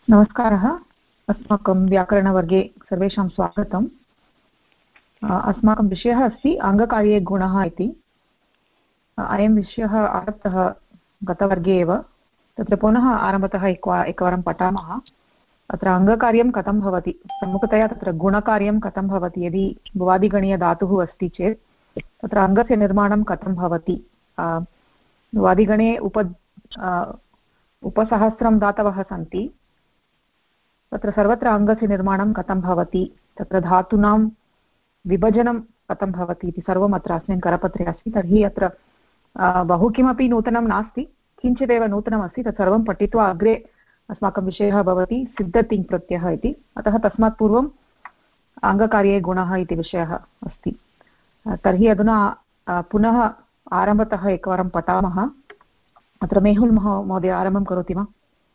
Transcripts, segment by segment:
नमस्कारः। अस्माकं व्याकरणवर्गे सर्वेषां स्वागतम्। अस्माकं विषयः अस्ति अङ्गकार्ये गुणः इति। अयं विषयः आरब्धः गतवर्गे एव, तत्र पुनः आरम्भतः एकवारं पठामः। अत्र अङ्गकार्यं कथं भवति, प्रमुखतया तत्र गुणकार्यं कथं भवति, यदि भुवादिगणीयधातुः अस्ति चेत् तत्र अङ्गस्य निर्माणं कथं भवति। भुवादिगणे उपसहस्रं धातवः सन्ति, तत्र सर्वत्र अङ्गस्य निर्माणं कथं भवति, तत्र धातूनां विभजनं कथं भवति इति सर्वम् अत्र अस्मिन् करपत्रे अस्ति। तर्हि अत्र बहु किमपि नूतनं नास्ति, किञ्चिदेव नूतनमस्ति। तत्सर्वं पठित्वा अग्रे अस्माकं विषयः भवति सिद्धतिङ् प्रत्ययः इति। अतः तस्मात् पूर्वम् अङ्गकार्ये गुणः इति विषयः अस्ति। तर्हि अधुना पुनः आरम्भतः एकवारं पठामः। अत्र मेहुल् महोदय आरम्भं करोति वा?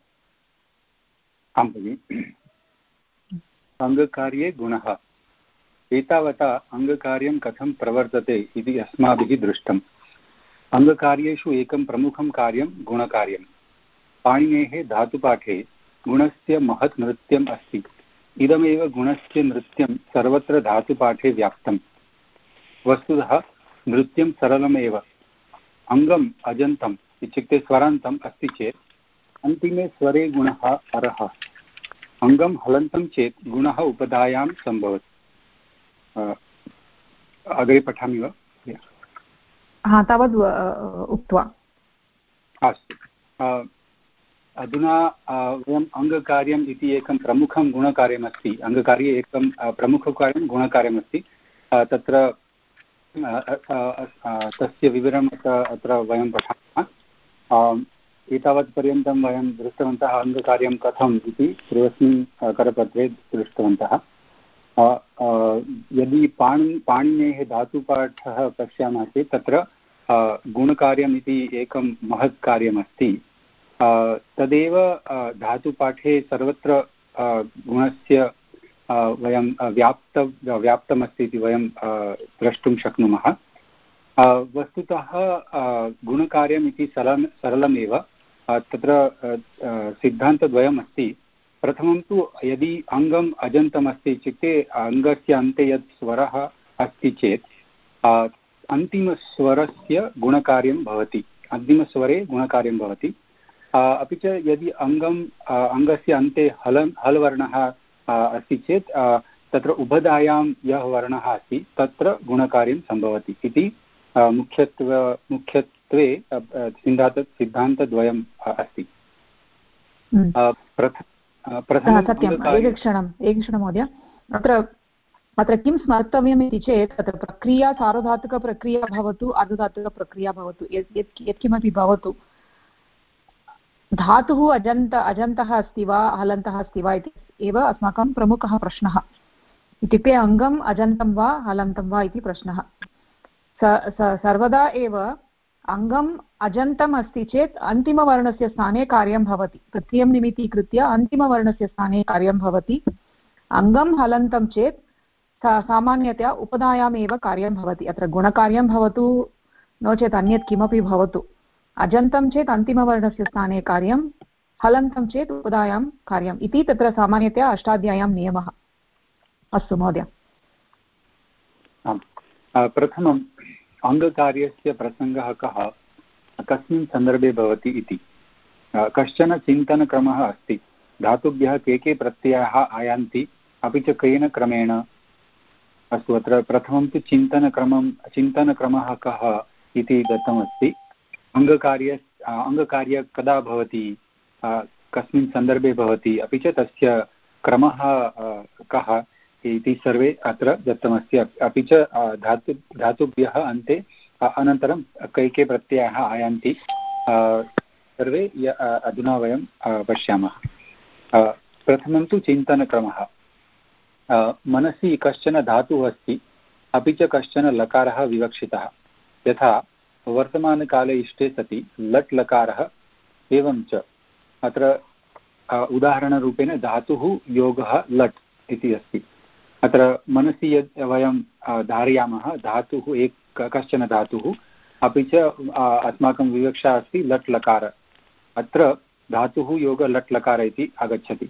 आं भगिनि। अङ्गकार्ये गुणः। एतावता अङ्गकार्यं कथं प्रवर्तते इति अस्माभिः दृष्टम्। अङ्गकार्येषु एकं प्रमुखं कार्यं गुणकार्यं। पाणिनेः धातुपाठे गुणस्य महत् नृत्यम् अस्ति। इदमेव गुणस्य नृत्यं सर्वत्र धातुपाठे व्याप्तम्। वस्तुतः नृत्यं सरलमेव। अङ्गम् अजन्तम् इत्युक्ते स्वरान्तम् अस्ति चेत् अन्तिमे स्वरे गुणः परः। अङ्गं हलन्तं चेत् गुणः उपधायां सम्भवति। अग्रे पठामि वा? तावद् उक्त्वा अस्तु। अधुना वयम् अङ्गकार्यम् इति एकं प्रमुखं गुणकार्यमस्ति। अङ्गकार्ये एकं प्रमुखकार्यं गुणकार्यमस्ति। तत्र तस्य विवरणम् अत्र वयं पठामः। एतावत्पर्यन्तं वयं दृष्टवन्तः अङ्गकार्यं कथम् इति पूर्वस्मिन् करपत्रे दृष्टवन्तः। यदि पाणिनेः धातुपाठः पश्यामः चेत् तत्र गुणकार्यम् इति एकं महत् कार्यमस्ति। तदेव धातुपाठे सर्वत्र गुणस्य वयं व्याप्तमस्ति इति वयं द्रष्टुं शक्नुमः। वस्तुतः गुणकार्यम् इति सरलमेव। तत्र सिद्धान्तद्वयम् अस्ति। प्रथमं तु यदि अङ्गम् अजन्तमस्ति इत्युक्ते अङ्गस्य अन्ते यत् स्वरः अस्ति चेत् अन्तिमस्वरस्य गुणकार्यं भवति। अन्तिमस्वरे गुणकार्यं भवति। अपि च यदि अङ्गस्य अन्ते हल् वर्णः अस्ति चेत् तत्र उभधायां यः वर्णः अस्ति तत्र गुणकार्यं सम्भवति इति मुख्यत्वे सिद्धान्तद्वयम् अस्ति। एकक्षणं महोदय। अत्र किं स्मर्तव्यम् इति चेत् तत्र प्रक्रिया सार्वधातुकप्रक्रिया भवतु अर्धधातुकप्रक्रिया भवतु, यत्किमपि भवतु, धातुः अजन्तः अस्ति वा हलन्तः अस्ति वा इति एव अस्माकं प्रमुखः प्रश्नः। इत्युक्ते अङ्गम् अजन्तं वा हलन्तं वा इति प्रश्नः। सर्वदा एव अङ्गम् अजन्तम् अस्ति चेत् अन्तिमवर्णस्य स्थाने कार्यं भवति। प्रत्ययं निमित्तीकृत्य अन्तिमवर्णस्य स्थाने कार्यं भवति। अङ्गं हलन्तं चेत् सामान्यतया उपधायाम् एव कार्यं भवति। अत्र गुणकार्यं भवतु नो चेत् अन्यत् किमपि भवतु, अजन्तं चेत् अन्तिमवर्णस्य स्थाने कार्यं, हलन्तं चेत् उपधायां कार्यम् इति तत्र सामान्यतया अष्टाध्याय्यां नियमः। अस्तु महोदय। प्रथमम् अङ्गकार्यस्य प्रसङ्गः कः, कस्मिन् सन्दर्भे भवति इति। कश्चन चिन्तनक्रमः अस्ति। धातुभ्यः के प्रत्ययाः आयान्ति, अपि च केन क्रमेण। अस्तु, अत्र प्रथमं तु चिन्तनक्रमः कः इति दत्तमस्ति। अङ्गकार्य कदा भवति, कस्मिन् सन्दर्भे भवति, अपि च तस्य क्रमः कः इति सर्वे अत्र दत्तमस्ति। अपि च धातुभ्यः अन्ते अनन्तरं के प्रत्ययाः आयान्ति सर्वे अधुना वयं पश्यामः। प्रथमं तु चिन्तनक्रमः। मनसि कश्चन धातुः अस्ति, अपि च कश्चन लकारः विवक्षितः। यथा वर्तमानकाले इष्टे सति लट् लकारः। एवं च अत्र उदाहरणरूपेण धातुः योगः लट् इति अस्ति। अत्र मनसि यद् वयं धारयामः धातुः कश्चन धातुः, अपि च अस्माकं विवक्षा अस्ति लट् लकार। अत्र धातुः योग लट् लकार इति आगच्छति।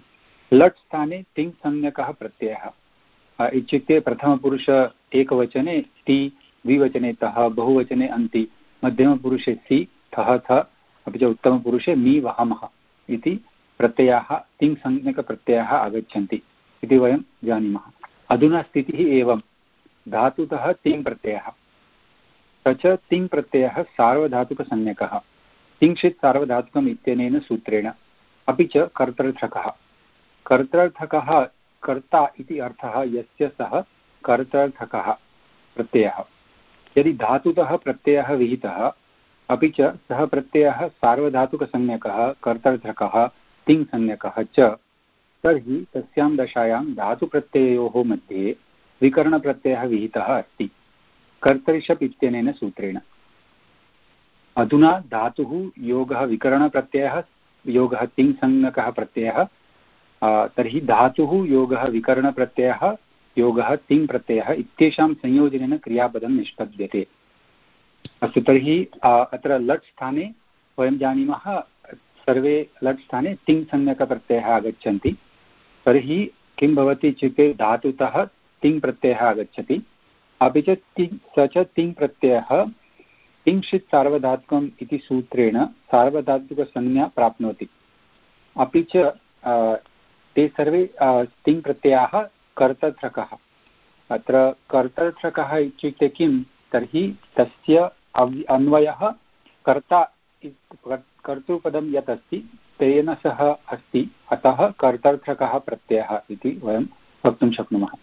लट् स्थाने तिङ् संज्ञकः प्रत्ययः इत्युक्ते प्रथमपुरुष एकवचने ति, द्विवचने तः, बहुवचने अन्ति, मध्यमपुरुषे सि, थः थ, अपि च उत्तमपुरुषे मी वहामः इति प्रत्ययाः तिङ् संज्ञकप्रत्ययाः आगच्छन्ति इति वयं जानीमः। अधुना स्थितिः एवं, धातुतः तिङ् प्रत्ययः, स च तिङ् प्रत्ययः सार्वधातुकसंज्ञकः, तिङ्क्षित् सार्वधातुकम् इत्यनेन सूत्रेण, अपि च कर्तर्थकः। कर्तर्थकः कर्ता इति अर्थः यस्य सः कर्तर्थकः प्रत्ययः। यदि धातुतः प्रत्ययः विहितः अपि च सः प्रत्ययः सार्वधातुकसंज्ञकः कर्तर्थकः तिङ्संज्ञकः च, तर्हि तस्यां दशायां धातुप्रत्ययोः मध्ये विकरणप्रत्ययः विहितः अस्ति कर्तरिषप् इत्यनेन सूत्रेण। अधुना धातुः योगः विकरणप्रत्ययः योगः तिङ्संज्ञकः प्रत्ययः, तर्हि धातुः योगः विकरणप्रत्ययः योगः तिङ् प्रत्ययः इत्येषां संयोजनेन क्रियापदं निष्पद्यते। अस्तु, तर्हि अत्र लट् स्थाने वयं जानीमः सर्वे लट् स्थाने तिङ् संज्ञकप्रत्ययः आगच्छन्ति। तर्हि किं भवति इत्युक्ते धातुतः तिङ् प्रत्ययः आगच्छति, अपि च स च तिङ् प्रत्ययः तिङ्क्षित् सार्वधातुकम् इति सूत्रेण सार्वधातुकसंज्ञा प्राप्नोति। अपि च ते सर्वे तिङ् प्रत्ययाः कर्तर्थकः। अत्र कर्तर्थकः इत्युक्ते किं, तर्हि तस्य अन्वयः कर्ता, कर्तृपदं यत् अस्ति तेन सह अस्ति, अतः कर्तर्थकः प्रत्ययः इति वयं वक्तुं शक्नुमः।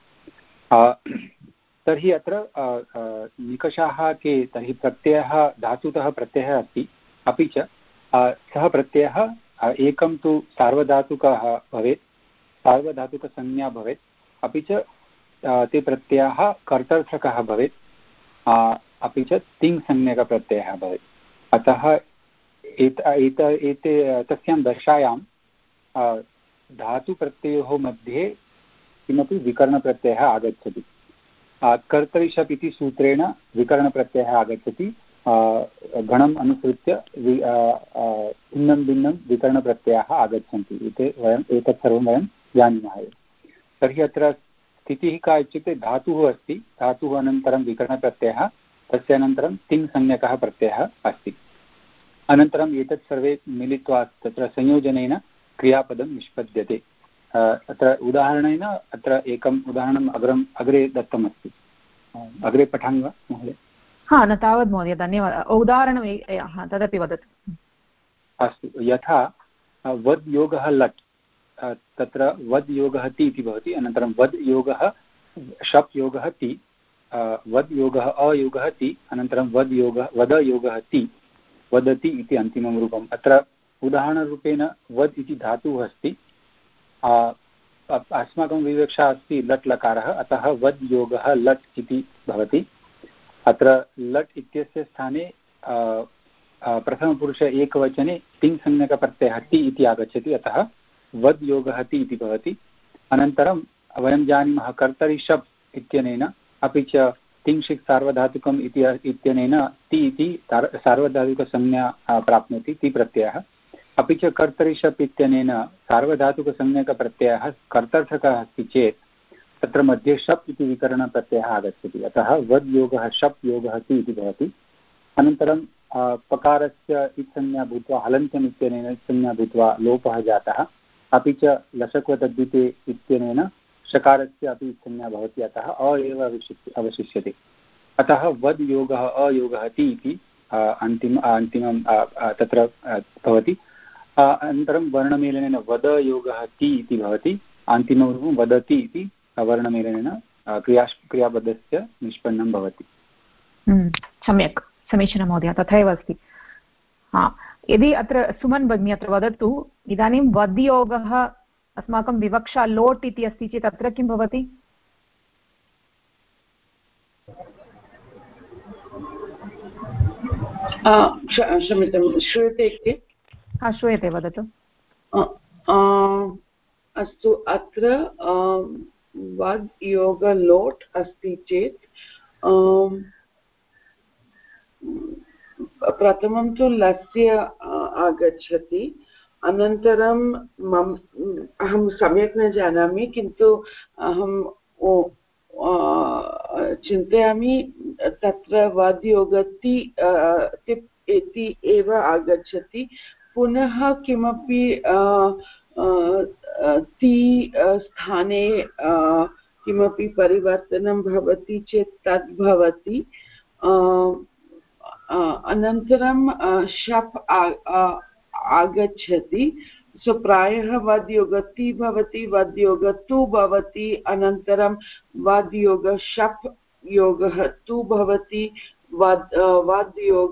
तर्हि अत्र निकषाः के, तर्हि प्रत्ययः धातुतः प्रत्ययः अस्ति, अपि च सः प्रत्ययः एकं तु सार्वधातुकः भवेत्, सार्वधातुकसंज्ञा भवेत्, अपि च ते प्रत्ययाः कर्तर्थकः भवेत्, अपि च तिङ् संज्ञकप्रत्ययः भवेत्। अतः एते तस्यां दशायां धातुप्रत्ययोः मध्ये किमपि विकरणप्रत्ययः आगच्छति। कर्तरिषप् इति सूत्रेण विकरणप्रत्ययः आगच्छति, गणम् अनुसृत्य भिन्नं भिन्नं विकरणप्रत्ययाः आगच्छन्ति। एतत् सर्वं वयं जानीमः एव। तर्हि अत्र स्थितिः का इत्युक्ते धातुः अस्ति, धातुः अनन्तरं विकरणप्रत्ययः, तस्य अनन्तरं तिङ् संज्ञकः प्रत्ययः अस्ति, अनन्तरम् एतत् सर्वे मिलित्वा तत्र संयोजनेन क्रियापदं निष्पद्यते। अत्र उदाहरणेन अत्र एकम् उदाहरणम् अग्रे दत्तमस्ति, अग्रे पठामि वा महोदय? हा, न तावत् महोदय, धन्यवादः। उदाहरणं तदपि वदतु। अस्तु, यथा वद् योगः लट्, तत्र वद् योगः ति इति भवति, अनन्तरं वद् योगः शप् योगः ति, वद् योगः अयोगः ति, अनन्तरं वद् योगः ति, वदति इति अन्तिमं रूपम्। अत्र उदाहरणरूपेण वद् इति धातुः अस्ति, अस्माकं विवक्षा अस्ति लट् लकारः, अतः वद् योगः लट् इति भवति। अत्र लट् इत्यस्य स्थाने प्रथमपुरुष एकवचने तिङ् संज्ञकप्रत्ययः ति इति आगच्छति, अतः वद् योगः ति इति भवति। अनन्तरं वयं जानीमः कर्तरिषप् इत्यनेन, अपि च तिङ्क्षित् सार्वधातुकम् इत्यनेन ति इति सार्वधातुकसंज्ञा प्राप्नोति, ति प्रत्ययः। अपि च कर्तरिषप् इत्यनेन सार्वधातुकसंज्ञकप्रत्ययः कर्तर्थकः अस्ति चेत् तत्र मध्ये शप् इति विकरणप्रत्ययः आगच्छति, अतः वद् योगः शप् योगः ति इति भवति। अनन्तरं पकारस्य इत्संज्ञा भूत्वा हलन्त्यम् इत्यनेन इत्संज्ञा भूत्वा लोपः जातः, अपि च लशक्वतद्धिते इत्यनेन शकारस्य अपि इत्संज्ञा भवति, अतः अ एव अवशिष्यते। अतः वद् योगः अयोगः ति इति अन्तिमं तत्र भवति। अनन्तरं वर्णमेलनेन वद योगः ति इति भवति, अन्तिमं रूपं वदति इति वर्णमेलनेन क्रियापदस्य निष्पन्नं भवति। सम्यक्, समीचीनं महोदय, तथैव अस्ति। यदि अत्र सुमन् भगिनी अत्र वदतु, इदानीं वद्योगः अस्माकं विवक्षा लोट् इति अस्ति चेत् अत्र किं भवति? क्षम्यतां, श्रूयते चेत्? हा, श्रूयते, वदतु। अस्तु, अत्र वद् योग लोट् अस्ति चेत् प्रथमं तु लस्य आगच्छति, अनन्तरं अहं सम्यक् न जानामि, किन्तु अहं चिन्तयामि तत्र वाद्योगति तिप् इति एव आगच्छति, पुनः किमपि ति स्थाने किमपि परिवर्तनं भवति चेत् तद् भवति। अनन्तरं शप् आगच्छति। सो प्रायः वाद्योगति भवति, वाद्योगतु भवति, अनन्तरं वाद्योग शप् योगः तु भवति, वाद्योग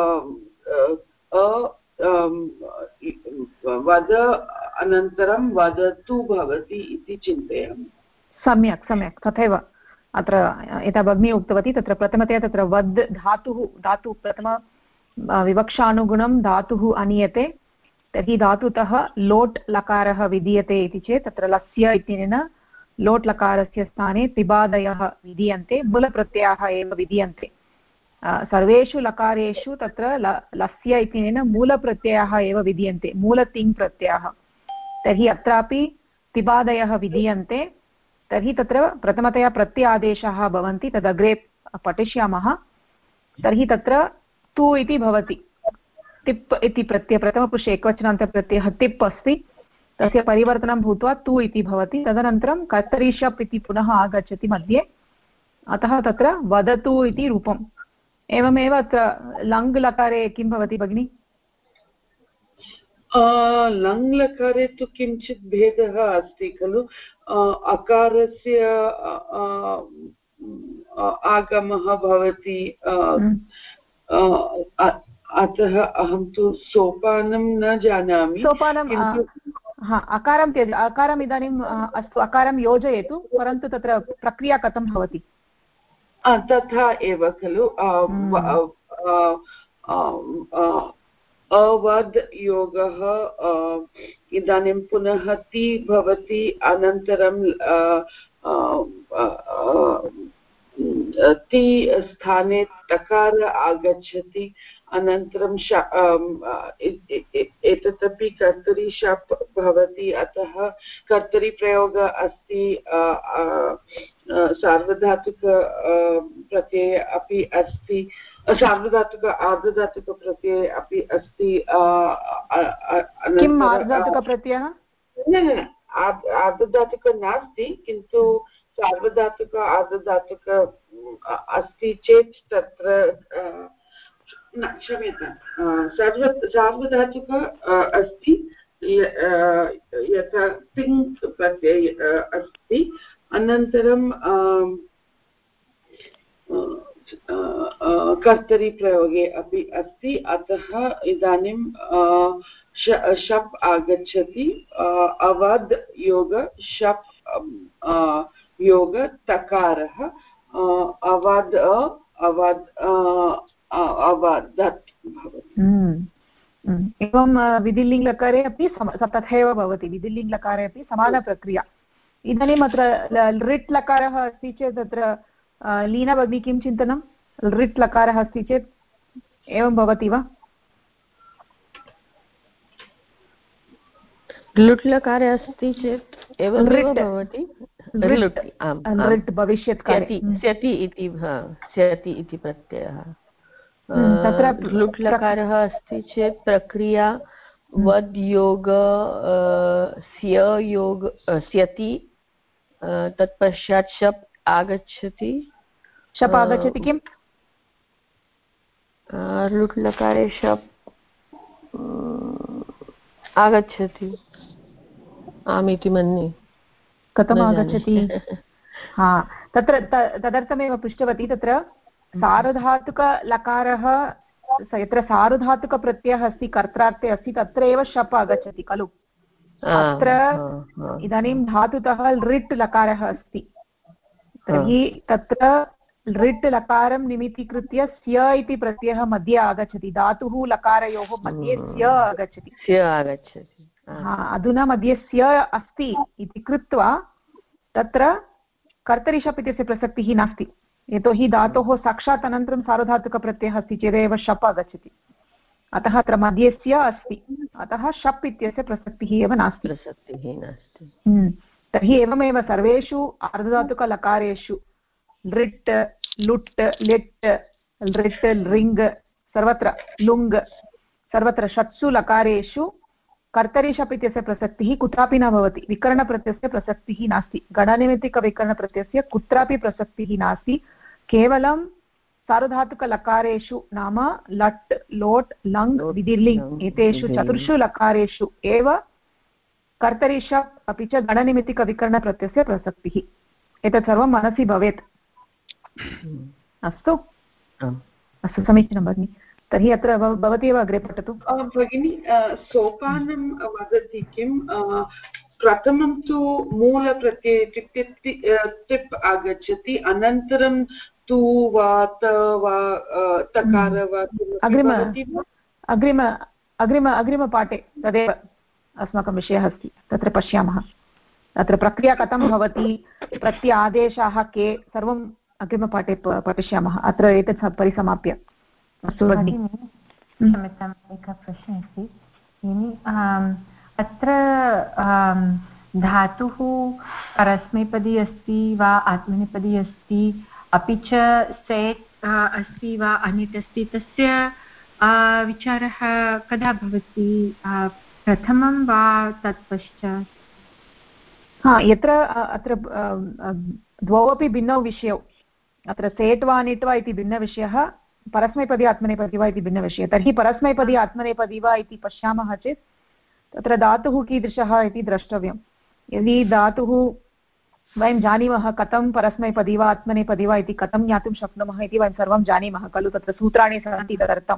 वद अनन्तरं वदतु भवति इति चिन्तयामि। सम्यक् सम्यक् तथैव अत्र यथा भगिनी उक्तवती तत्र प्रथमतया तत्र वद् धातु प्रथम विवक्षानुगुणं धातुः आनीयते, तर्हि धातुतः लोट् लकारः विधीयते इति चेत् तत्र लस्य इत्यनेन लोट् लकारस्य स्थाने त्रिबादयः विधीयन्ते, मूलप्रत्ययाः एव विधीयन्ते। सर्वेषु लकारेषु तत्र लस्य इत्यनेन मूलप्रत्ययाः एव विधीयन्ते, मूलतिङ् प्रत्ययाः। तर्हि अत्रापि त्रिबादयः विधीयन्ते। तर्हि तत्र प्रथमतया प्रत्यादेशाः भवन्ति, तदग्रे पठिष्यामः। तर्हि तत्र तु इति भवति, तिप् इति प्रत्यय प्रथमपुरुषे एकवचनान्तप्रत्ययः तिप् अस्ति, तस्य परिवर्तनं भूत्वा तु इति भवति। तदनन्तरं कर्तरि शप् इति पुनः आगच्छति मध्ये, अतः तत्र वदतु इति रूपम्। एवमेव अत्र लङ् लकारे किं भवति भगिनि? लङ् लकारे तु किञ्चित् भेदः अस्ति खलु, अकारस्य आगमः भवति, अतः अहं तु सोपानं न जानामि। सोपानं अकारं त्यज, अकारम् इदानीम् अस्तु अकारं योजयतु, परन्तु तत्र प्रक्रिया कथं भवति? तथा एव खलु, अवद् योगः इदानीं पुनः ति भवति, अनन्तरं ति स्थाने टकार आगच्छति, अनन्तरं एतदपि कर्तरि शप् भवति, अतः कर्तरि प्रयोगः अस्ति, सार्वधातुक प्रत्यये अपि अस्ति, सार्वधातुक आर्धधातुक प्रत्यये अपि अस्ति। किम् आर्धधातुकप्रत्ययः? न आर्धधातुक नास्ति, किन्तु सार्वधातुक आर्धधातुक अस्ति चेत् तत्र क्षम्यतां, सार्वधातुक अस्ति, यथा तिङ् प्रत्यय अस्ति, अनन्तरं कर्तरि प्रयोगे अपि अस्ति, अतः इदानीं शप् आगच्छति, अवद् योग शप् योग तकारः, अवद् अवदत् भवति। एवं विधिलिङ्गलकारे अपि तथैव भवति, विधिलिङ्गलकारे अपि समानप्रक्रिया। इदानीम् अत्र लृट् लकारः अस्ति चेत् तत्र लीना भगिनी किं चिन्तनं? लृट् लकारः अस्ति चेत् एवं भवति वा? लृट् लकारे अस्ति चेत् एवं भवति, लृट् भविष्यत्काले स्यति इति प्रत्ययः। तत्र लृट् लकारः अस्ति चेत् प्रक्रिया वद् योग स्य योग स्यति, तत्पश्चात् शप् आगच्छति। शप् आगच्छति किम्? लृट् लकारे शप् आगच्छति, आमिति मन्ये। कथम् आगच्छति? तत्र तदर्थमेव पृष्टवती, तत्र सार्वधातुकलकारः यत्र सार्वधातुकप्रत्ययः अस्ति कर्त्रार्थे अस्ति तत्र एव शप् आगच्छति खलु। अत्र इदानीं धातुतः लृट् लकारः अस्ति, तर्हि तत्र लृट् लकारं निमित्तीकृत्य स्य इति प्रत्ययः मध्ये आगच्छति, धातुः लकारयोः मध्ये स्य आगच्छति। अधुना मध्ये स्य अस्ति इति कृत्वा तत्र कर्तरि शप् इत्यस्य प्रसक्तिः नास्ति, यतोहि धातोः साक्षात् अनन्तरं सार्वधातुकप्रत्ययः अस्ति चेदेव शप् आगच्छति। अतः अत्र मध्यस्य अस्ति, अतः शप् इत्यस्य प्रसक्तिः एव नास्ति। तर्हि एवमेव सर्वेषु आर्धधातुकलकारेषु लृट् लुट् लिट् लृट् लृङ् सर्वत्र लुङ् सर्वत्र षट्सु लकारेषु कर्तरि शप् इत्यस्य प्रसक्तिः कुत्रापि न भवति। विकरणप्रत्ययस्य प्रसक्तिः नास्ति, गणनिमित्तिकविकरणप्रत्ययस्य कुत्रापि प्रसक्तिः नास्ति। केवलं सार्वधातुकलकारेषु नाम लट् लोट् लङ् विधिर्लिङ् एतेषु चतुर्षु लकारेषु एव कर्तरि शप् अपि च गणनिमित्तिकविकरणप्रत्ययस्य प्रसक्तिः। एतत् सर्वं मनसि भवेत्। अस्तु अस्तु समीचीनं भगिनि। तर्हि अत्र भवती एव अग्रे पठतु। भगिनी सोपानं वदति किं? प्रथमं तु मूलप्रत्यये इत्युक्ते तिप् आगच्छति, अनन्तरं तु वा त वा तकार वा अग्रिमपाठे तदेव अस्माकं विषयः अस्ति, तत्र पश्यामः। अत्र प्रक्रिया कथं भवति, प्रत्यय आदेशाः के, सर्वम् अग्रिमपाठे पठिष्यामः। अत्र एतत् परिसमाप्य। अस्तु भगिनि। क्षम्यताम्, एकः प्रश्नः अस्ति। अत्र धातुः परस्मैपदी अस्ति वा आत्मनेपदी अस्ति, अपि च सेट् अस्ति वा अनिट् अस्ति, तस्य विचारः कदा भवति, प्रथमं वा तत्पश्चात्? यत्र अत्र द्वौ अपि भिन्नौ विषयौ, अत्र सेट् वा अनिट् वा इति भिन्नविषयः, परस्मैपदी आत्मनेपदी वा इति भिन्नविषयः। तर्हि परस्मैपदी आत्मनेपदी वा इति पश्यामः चेत् तत्र धातुः कीदृशः इति द्रष्टव्यं। यदि धातुः वयं जानीमः कथं परस्मैपदी वा आत्मनेपदी वा इति कथं ज्ञातुं शक्नुमः इति वयं सर्वं जानीमः खलु, तत्र सूत्राणि सन्ति तदर्थं।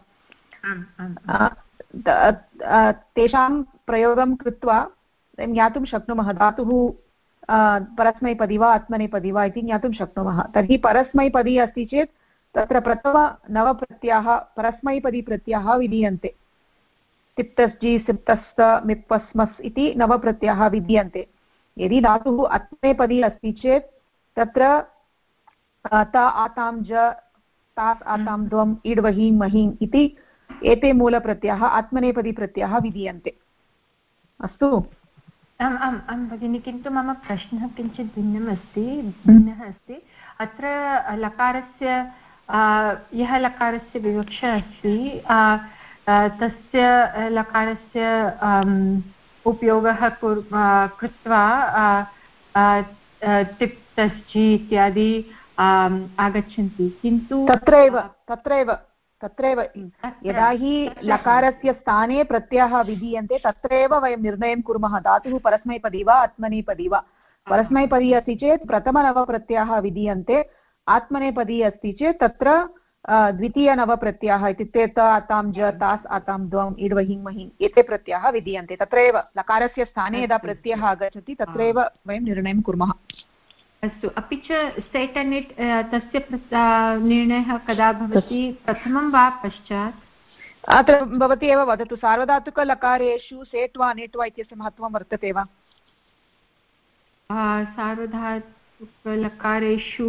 तेषां प्रयोगं कृत्वा वयं ज्ञातुं शक्नुमः धातुः परस्मैपदी वा आत्मनेपदी वा इति ज्ञातुं शक्नुमः। तर्हि परस्मैपदी अस्ति चेत् तत्र प्रथमनवप्रत्ययाः परस्मैपदीप्रत्ययाः विधीयन्ते। तिप्तस्जि सिप्तस्त मिप्पस्मस् इति नवप्रत्ययाः विधीयन्ते। यदि धातुः आत्मनेपदी अस्ति चेत् तत्र त आतां ज तास् आतां द्वम् इड् वहीं महीम् इति एते मूलप्रत्ययाः आत्मनेपदीप्रत्ययाः विधीयन्ते। अस्तु। आम् भगिनि, किन्तु मम प्रश्नः किञ्चित् भिन्नः अस्ति। अत्र लकारस्य यः लकारस्य विवक्षा अस्ति तस्य लकारस्य उपयोगः कृत्वा तिप् तस्जि इत्यादि आगच्छन्ति, किन्तु तत्रैव यदा हि लकारस्य स्थाने प्रत्ययः विधीयन्ते तत्रैव वयं निर्णयं कुर्मः धातुः परस्मैपदी वा आत्मनेपदी वा। परस्मैपदी अस्ति चेत् प्रथमनवप्रत्ययाः विधीयन्ते, आत्मनेपदी अस्ति चेत् तत्र द्वितीयनवप्रत्ययाः इत्युक्ते त आतां ज तास् आतां द्वम् इड् वहीं महीम् एते प्रत्ययाः विधीयन्ते। तत्रैव लकारस्य स्थाने यदा प्रत्ययः आगच्छति तत्रैव वयं निर्णयं कुर्मः। अस्तु। अपि च सेट् अनिट् तस्य निर्णयः कदा भवति, प्रथमं वा पश्चात्? अत्र भवती एव वदतु, सार्वधातुकलकारेषु सेट् वा अनिट् वा इत्यस्य महत्त्वं वर्तते वा? सार्वधातुकलकारेषु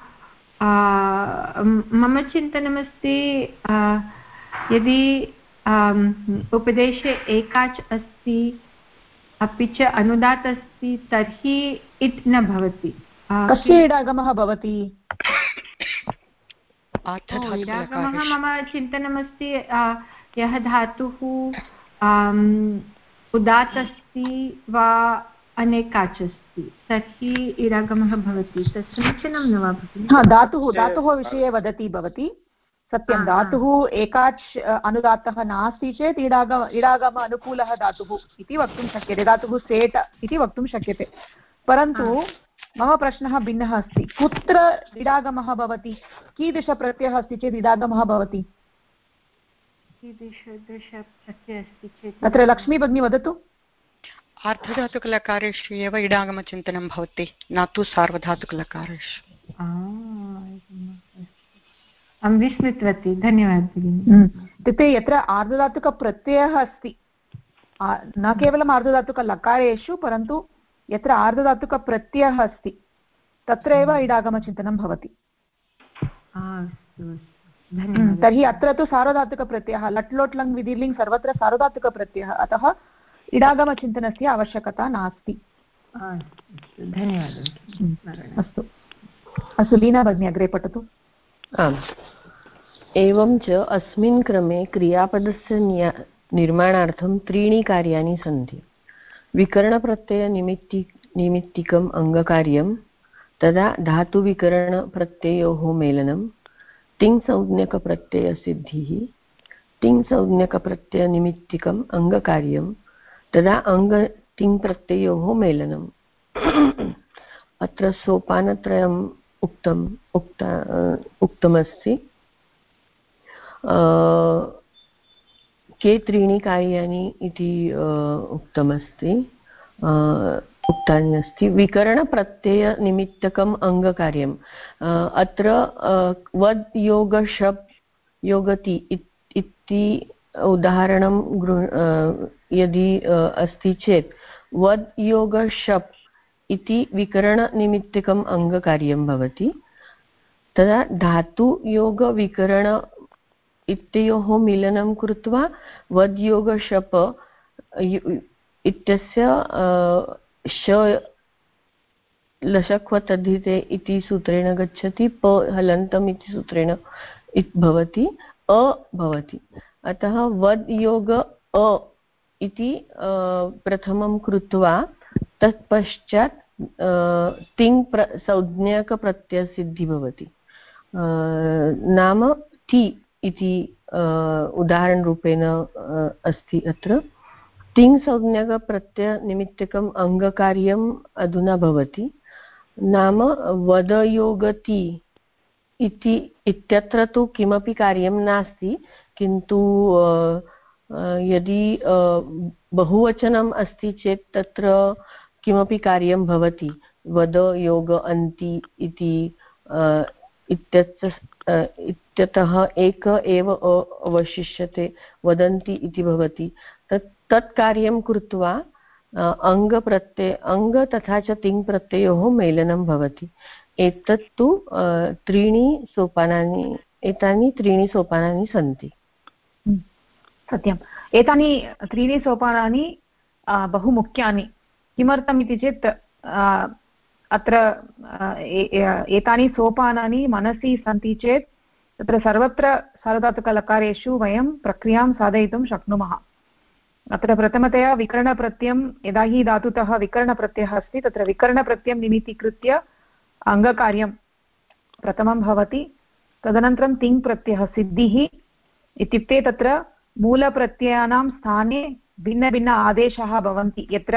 मम चिन्तनमस्ति यदि उपदेशे एकाच् अस्ति अपि च अनुदात् अस्ति तर्हि इट् न भवति। कस्य इडागमः भवति? इडागमः मम चिन्तनमस्ति यः धातुः उदात् अस्ति वा अनेकाच् अस्ति तर्हि इडागमः भवति। तत् समीचीनं न वा भगिनि? धातुः विषये वदति भवती, सत्यं। धातुः एकाच् अनुदातः नास्ति चेत् इडागम अनुकूलः धातुः इति वक्तुं शक्यते, धातुः सेट् इति वक्तुं शक्यते। परन्तु मम प्रश्नः भिन्नः अस्ति, कुत्र इडागमः भवति, कीदृशप्रत्ययः अस्ति चेत् इडागमः भवति? कीदृशप्रत्ययः अस्ति चेत् अत्र लक्ष्मी भगिनी वदतु। आर्धधातुकलकारेषु एव इडागमचिन्तनं भवति, न तु सार्वधातुकलकारेषु। अहं विस्मृतवती, धन्यवादः भगिनि। इत्युक्ते यत्र आर्धधातुकप्रत्ययः अस्ति, न केवलम् आर्धधातुकलकारेषु परन्तु यत्र आर्धधातुकप्रत्ययः अस्ति तत्र एव इडागमचिन्तनं भवति। तर्हि अत्र तु सार्वधातुकप्रत्ययः लट् लोट् लङ् विधिर्लिङ् सर्वत्र सार्वधातुकप्रत्ययः, अतः इडागमचिन्तनस्य आवश्यकता नास्ति। धन्यवादः। अस्तु अस्तु, लीना भगिनी अग्रे पठतु। आम्, एवं च अस्मिन् क्रमे क्रियापदस्य निर्माणार्थं त्रीणि कार्याणि सन्ति। विकरणप्रत्ययनिमित्तिकम् अङ्गकार्यं, तदा धातुविकरणप्रत्ययोः मेलनं, तिङ्संज्ञकप्रत्ययसिद्धिः, तिङ्संज्ञकप्रत्ययनिमित्तिकम् अङ्गकार्यं, तदा अङ्गतिङ्प्रत्ययोः मेलनम्। अत्र सोपानत्रयम् उक्तमस्ति। के त्रीणि कार्याणि इति उक्तानि अस्ति। विकरणप्रत्ययनिमित्तकम् अङ्गकार्यम्, अत्र वद् योग शप् योगति इति उदाहरणं यदि अस्ति चेत् वद् योग शप् इति विकरणनिमित्तकम् अङ्गकार्यं भवति। तदा धातुयोगविकरण इत्ययोः मिलनं कृत्वा वद् योग शप् इत्यस्य श लशक्वतद्धिते इति सूत्रेण गच्छति, प हलन्तम् इति सूत्रेण भवति, अ भवति। अतः वद् योग अ इति प्रथमं कृत्वा तत्पश्चात् तिङ् संज्ञकप्रत्ययसिद्धिः भवति। नाम ति इति उदाहरणरूपेण अस्ति अत्र। तिङ्संज्ञकप्रत्ययनिमित्तकम् अङ्गकार्यम् अधुना भवति, नाम वदयोगति इत्यत्र तु किमपि कार्यं नास्ति, किन्तु यदि बहुवचनम् अस्ति चेत् तत्र किमपि कार्यं भवति। वद योग अन्ति इति इत्यतः एक एव अवशिष्यते, वदन्ति इति भवति। तत् कार्यं कृत्वा अङ्ग तथा च तिङ् प्रत्ययोः मेलनं भवति। एतानि त्रीणि सोपानानि सन्ति। सत्यम्, एतानि त्रीणि सोपानानि बहु मुख्यानि। किमर्थम् इति चेत् अत्र एतानि सोपानानि मनसि सन्ति चेत् तत्र सर्वत्र सार्वधातुकलकारेषु वयं प्रक्रियां साधयितुं शक्नुमः। अत्र प्रथमतया विकरणप्रत्ययं, यदा हि धातुतः विकरणप्रत्ययः अस्ति तत्र विकरणप्रत्ययं निमित्तीकृत्य अङ्गकार्यं प्रथमं भवति। तदनन्तरं तिङ् प्रत्ययः सिद्धिः, इत्युक्ते तत्र मूलप्रत्ययानां स्थाने भिन्नभिन्न आदेशाः भवन्ति यत्र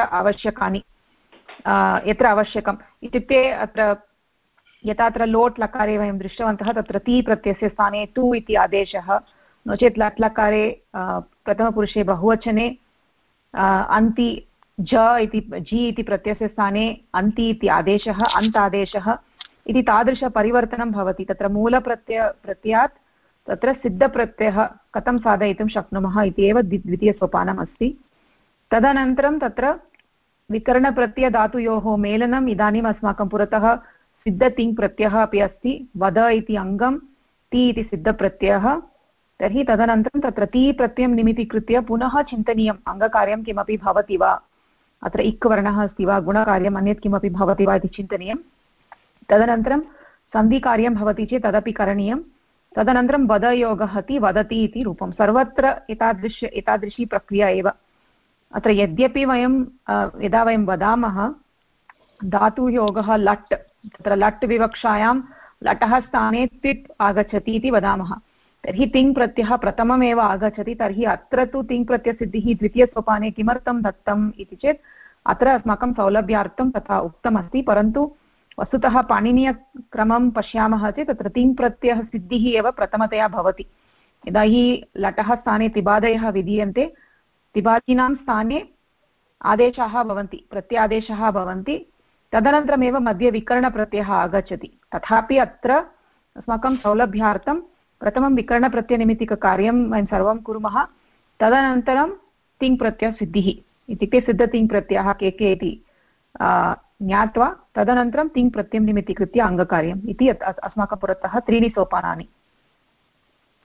आवश्यकम्। इत्युक्ते अत्र यथा अत्र लोट् लकारे वयं दृष्टवन्तः, तत्र ति प्रत्ययस्य स्थाने तु इति आदेशः, नो चेत् लट् लकारे प्रथमपुरुषे बहुवचने अन्ति जी इति प्रत्ययस्य स्थाने अन्ति इति आदेशः, अन्तादेशः इति तादृशपरिवर्तनं भवति। तत्र मूलप्रत्ययात् तत्र सिद्धप्रत्ययः कथं साधयितुं शक्नुमः इति एव द्वितीयसोपानम् अस्ति। तदनन्तरं तत्र विकरणप्रत्ययधातुयोः मेलनम्, इदानीम् अस्माकं पुरतः सिद्धतिङ् प्रत्ययः अपि अस्ति। वद इति अङ्गं, ति इति सिद्धप्रत्ययः। तर्हि तदनन्तरं तत्र ति प्रत्ययं निमित्तीकृत्य पुनः चिन्तनीयम्, अङ्गकार्यं किमपि भवति वा, अत्र इक् वर्णः अस्ति वा, गुणकार्यम् अन्यत् किमपि भवति वा इति चिन्तनीयं। तदनन्तरं सन्धिकार्यं भवति चेत् तदपि करणीयं। तदनन्तरं वदयोगः ति वदति इति रूपं, सर्वत्र एतादृशी प्रक्रिया एव। अत्र यद्यपि यदा वयं वदामः धातुयोगः लट्, तत्र लट् विवक्षायां लटः स्थाने तिप् आगच्छति इति वदामः, तर्हि तिङ् प्रत्ययः प्रथममेव आगच्छति। तर्हि अत्र तु तिङ् प्रत्ययसिद्धिः द्वितीयसोपाने किमर्थं दत्तम् इति चेत् अत्र अस्माकं सौलभ्यार्थं तथा उक्तमस्ति। परन्तु वस्तुतः पाणिनीयक्रमं पश्यामः चेत् तत्र तिङ् प्रत्ययः सिद्धिः एव प्रथमतया भवति। यदा हि लटः स्थाने तिबादयः विधीयन्ते, तिबादीनां स्थाने आदेशाः भवन्ति, प्रत्यादेशाः भवन्ति, तदनन्तरमेव मध्ये विकरणप्रत्ययः आगच्छति। तथापि अत्र अस्माकं सौलभ्यार्थं प्रथमं विकरणप्रत्ययनिमित्तिककार्यं वयं सर्वं कुर्मः, तदनन्तरं तिङ् प्रत्ययसिद्धिः, इत्युक्ते सिद्धतिङ् प्रत्ययः के इति ज्ञात्वा तदनन्तरं तिङ् प्रत्ययं निमित्तीकृत्य अङ्गकार्यम् इति अस्माकं पुरतः त्रीणि सोपानानि।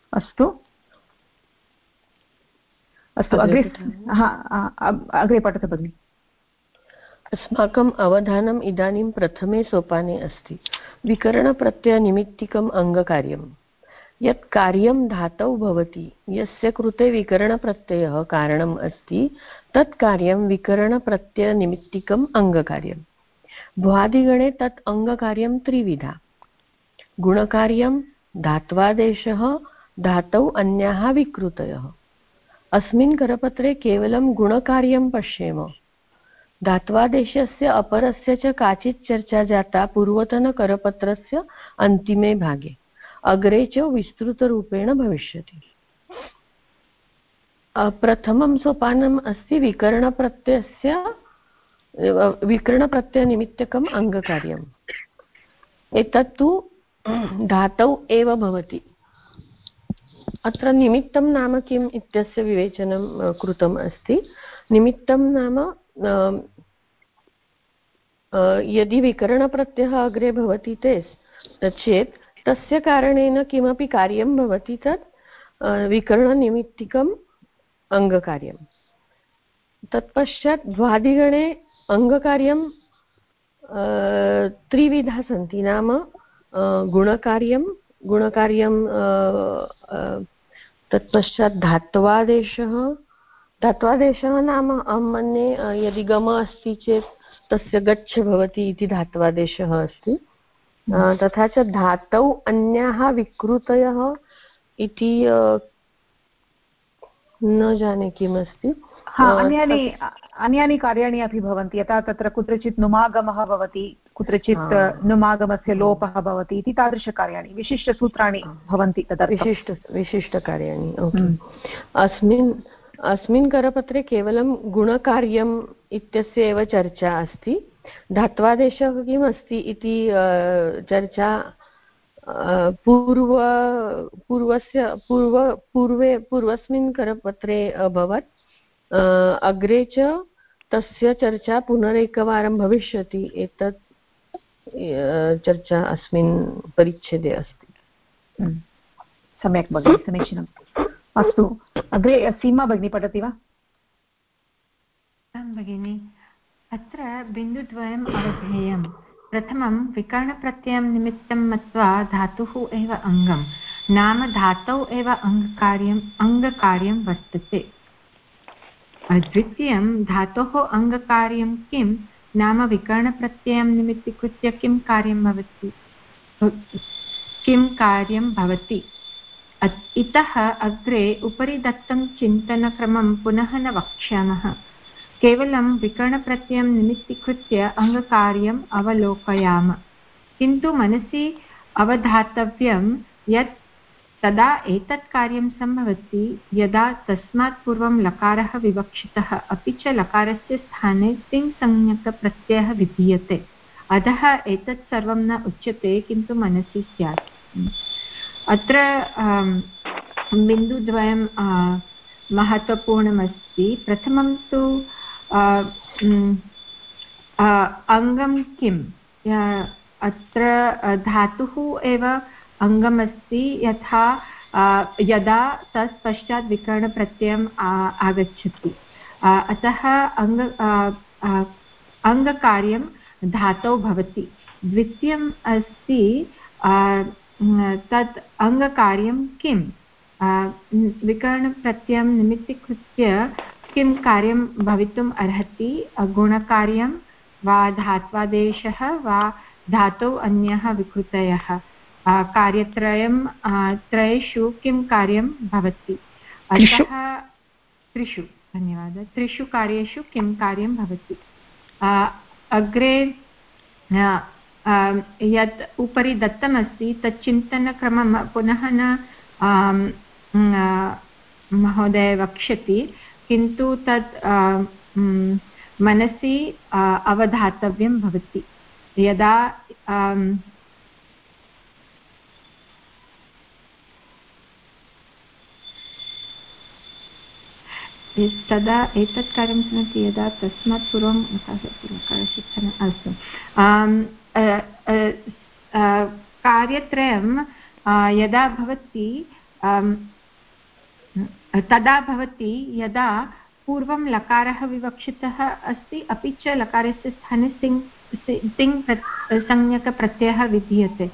अस्तु अस्तु अग्रे अग्रे पठतु भगिनि। अस्माकम् अवधानम् इदानीं प्रथमे सोपाने अस्ति। विकरणप्रत्ययनिमित्तिकम् अङ्गकार्यं। यत् कार्यं धातौ भवति, यस्य कृते विकरणप्रत्ययः कारणम् अस्ति, तत् कार्यं विकरणप्रत्ययनिमित्तिकम् अङ्गकार्यं। भ्वादिगणे तत् अङ्गकार्यं त्रिविधा। गुणकार्यं, धात्वादेशः, धातौ अन्याः विकृतयः। अस्मिन् करपत्रे केवलं गुणकार्यं पश्येम। धात्वादेशस्य अपरस्य च काचित् चर्चा जाता पूर्वतनकरपत्रस्य अन्तिमे भागे, अग्रे च विस्तृतरूपेण भविष्यति। प्रथमं सोपानम् अस्ति विकरणप्रत्ययनिमित्तकम् अङ्गकार्यम्। एतत्तु धातौ एव भवति। अत्र निमित्तं नाम किम् इत्यस्य विवेचनं कृतम् अस्ति। निमित्तं नाम यदि विकरणप्रत्ययः अग्रे भवति चेत् तस्य कारणेन किमपि कार्यं भवति, तत् विकरणनिमित्तिकम् अङ्गकार्यं। तत्पश्चात् भ्वादिगणे अङ्गकार्यं त्रिविधा सन्ति, नाम गुणकार्यं तत्पश्चात् धात्वादेशः नाम अहं मन्ये यदि गम अस्ति चेत् तस्य गच्छ भवति इति धात्वादेशः अस्ति। तथा च धातौ अन्याः विकृतयः इति न जाने किमस्ति। अन्यानि कार्याणि अपि भवन्ति, यथा तत्र कुत्रचित् नुमागमः भवति, कुत्रचित् नुमागमस्य लोपः भवति इति तादृशकार्याणि विशिष्टसूत्राणि भवन्ति। तदा विशिष्टकार्याणि। अस्मिन् करपत्रे केवलं गुणकार्यम् इत्यस्य एव चर्चा अस्ति। धात्वादेशः किम् अस्ति इति चर्चा पूर्वस्मिन् करपत्रे अभवत्। अग्रे च तस्य चर्चा पुनरेकवारं भविष्यति। एतत् चर्चा अस्मिन् परिच्छेदे अस्ति। सम्यक् भगिनि, समीचीनम्। अस्तु, अग्रे सीमा भगिनी पठति वा? आं भगिनि, अत्र बिन्दुद्वयम् अवधेयम्। प्रथमं विकरणप्रत्ययं निमित्तं मत्वा धातुः एव अङ्गं, नाम धातौ एव अङ्गकार्यं वर्तते। द्वितीयं धातोः अङ्गकार्यं किं, नाम विकरणप्रत्ययं निमित्तीकृत्य किं कार्यं भवति। इतः अग्रे उपरि दत्तं चिन्तनक्रमं पुनः न वक्ष्यामः। केवलं विकरणप्रत्ययं निमित्तीकृत्य अङ्गकार्यम् अवलोकयाम। किन्तु मनसि अवधातव्यं यत् तदा एतत् कार्यं सम्भवति यदा तस्मात् पूर्वं लकारः विवक्षितः, अपि च लकारस्य स्थाने तिङ्संज्ञकप्रत्ययः विधीयते। अतः एतत् सर्वं न उच्यते, किन्तु मनसि स्यात्। अत्र बिन्दुद्वयं महत्त्वपूर्णमस्ति। प्रथमं तु अङ्गं किम्, अत्र धातुः एव अङ्गमस्ति, यदा तत्पश्चात् विकरणप्रत्ययम् आगच्छति। अतः अङ्गकार्यं धातौ भवति। द्वितीयम् अस्ति तत् अङ्गकार्यं किं, विकरणप्रत्ययं निमित्तीकृत्य किं कार्यं भवितुम् अर्हति। गुणकार्यं वा धात्वादेशः वा धातौ अन्यः विकृतयः। त्रयेषु किं कार्यं भवति। अतः त्रिषु कार्येषु किं कार्यं भवति। अग्रे यत् उपरि दत्तमस्ति तत् चिन्तनक्रमं पुनः न महोदय वक्ष्यति, किन्तु तत् मनसि अवधातव्यं भवति। यदा तदा एतत् कार्यं भवति यदा तस्मात् पूर्वं अस्तु कार्यत्रयं यदा भवति तदा भवति यदा पूर्वं लकारः विवक्षितः अस्ति अपि च लकारस्य स्थाने तिङ् संज्ञकप्रत्ययः विधीयते।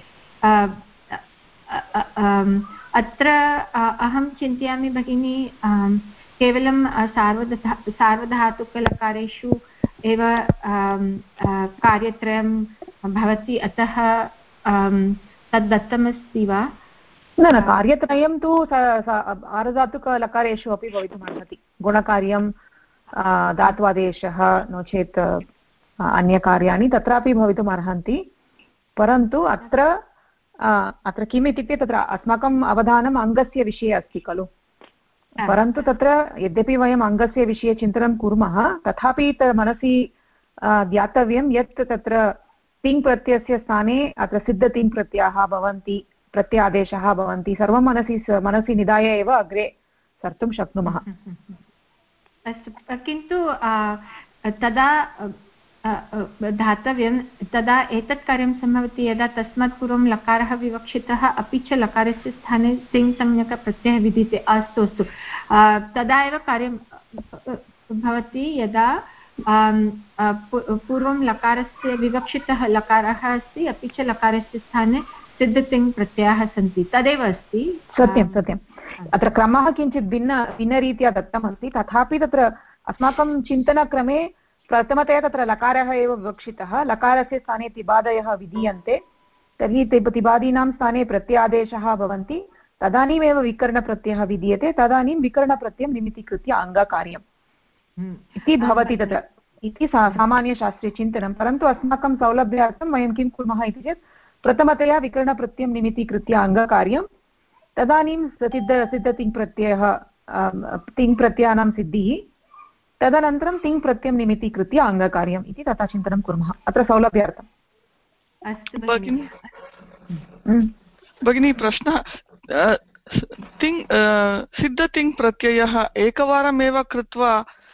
अत्र अहं चिन्तयामि भगिनी केवलं सार्वधातुकलकारेषु एव कार्यत्रयं भवति, अतः तद् दत्तमस्ति वा? न न, कार्यत्रयं तु आर्धधातुकलकारेषु अपि भवितुमर्हति। गुणकार्यं, धात्वादेशः, नो चेत् अन्यकार्याणि तत्रापि भवितुमर्हन्ति। परन्तु अत्र किम् इत्युक्ते तत्र अस्माकम् अवधानम् अङ्गस्य विषये अस्ति खलु। परन्तु तत्र यद्यपि वयम् अङ्गस्य विषये चिन्तनं कुर्मः, तथापि मनसि ज्ञातव्यं यत् तत्र तिङ् प्रत्ययस्य स्थाने अत्र सिद्धतिङ् प्रत्ययाः भवन्ति, प्रत्यादेशः भवन्ति, सर्वं मनसि निधाय एव अग्रे कर्तुं शक्नुमः। अस्तु, किन्तु तदा धातव्यं, तदा एतत् कार्यं सम्भवति यदा तस्मात् पूर्वं लकारः विवक्षितः अपि च लकारस्य स्थाने तिङ् संज्ञकप्रत्ययः विद्यते। अस्तु अस्तु, तदा एव कार्यं भवति यदा पूर्वं लकारस्य विवक्षितः लकारः अस्ति अपि च लकारस्य स्थाने सिद्धतिङ् प्रत्ययाः सन्ति, तदेव अस्ति। सत्यं सत्यम्। अत्र क्रमः किञ्चित् भिन्नरीत्या दत्तमस्ति, तथापि तत्र अस्माकं चिन्तनक्रमे प्रथमतया तत्र लकारः एव विवक्षितः, लकारस्य स्थाने तिबादयः विधीयन्ते, तर्हि तिबादीनां स्थाने प्रत्यादेशः भवन्ति, तदानीमेव विकरणप्रत्ययः विधीयते, तदानीं विकरणप्रत्ययं निमित्तीकृत्य अङ्गकार्यम् इति भवति तत्र इति सामान्यशास्त्रीयचिन्तनं। परन्तु अस्माकं सौलभ्यार्थं वयं किं कुर्मः इति चेत् प्रथमतया विकरणप्रत्ययं निमित्तीकृत्य अङ्गकार्यं, तदानीं सिद्धतिङ्प्रत्ययः तिङ्प्रत्ययानां सिद्धिः, तदनन्तरं तिङ्प्रत्ययं निमित्तीकृत्य अङ्गकार्यम् इति तथा चिन्तनं कुर्मः अत्र सौलभ्यार्थम्। भगिनी, प्रश्नः, सिद्धतिङ्प्रत्ययः एकवारमेव कृत्वा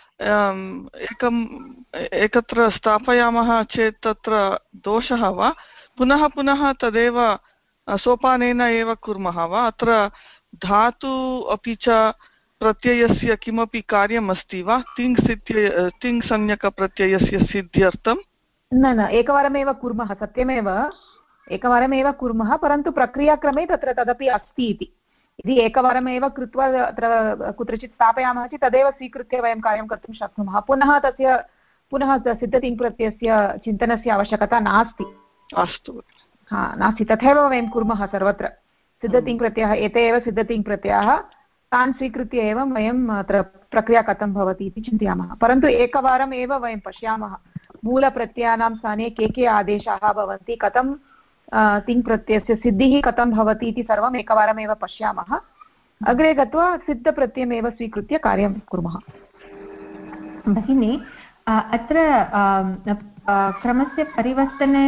एकत्र स्थापयामः चेत् तत्र दोषः वा? पुनः पुनः तदेव सोपानेन एव कुर्मः वा? अत्र धातु अपि च प्रत्ययस्य किमपि कार्यम् अस्ति वा तिङ् संज्ञकप्रत्ययस्य सिद्ध्यर्थं? न न, एकवारमेव कुर्मः, सत्यमेव एकवारमेव कुर्मः, परन्तु प्रक्रियाक्रमे तत्र तदपि अस्ति इति। यदि एकवारमेव कृत्वा अत्र कुत्रचित् स्थापयामः चेत् तदेव स्वीकृत्य वयं कार्यं कर्तुं शक्नुमः। पुनः सिद्धतिङ्प्रत्ययस्य चिन्तनस्य आवश्यकता नास्ति। अस्तु, नास्ति, तथैव वयं कुर्मः सर्वत्र। सिद्धतिङ्प्रत्ययः, एते एव सिद्धतिङ्प्रत्ययाः, तान् स्वीकृत्य एव वयम् अत्र प्रक्रिया कथं भवति इति चिन्तयामः। परन्तु एकवारम् एव वयं पश्यामः मूलप्रत्ययानां स्थाने के आदेशाः भवन्ति, कथं तिङ्प्रत्ययस्य सिद्धिः कथं भवति इति सर्वम् एकवारमेव पश्यामः। अग्रे गत्वा सिद्धप्रत्ययमेव स्वीकृत्य कार्यं कुर्मः। भगिनी, अत्र क्रमस्य परिवर्तने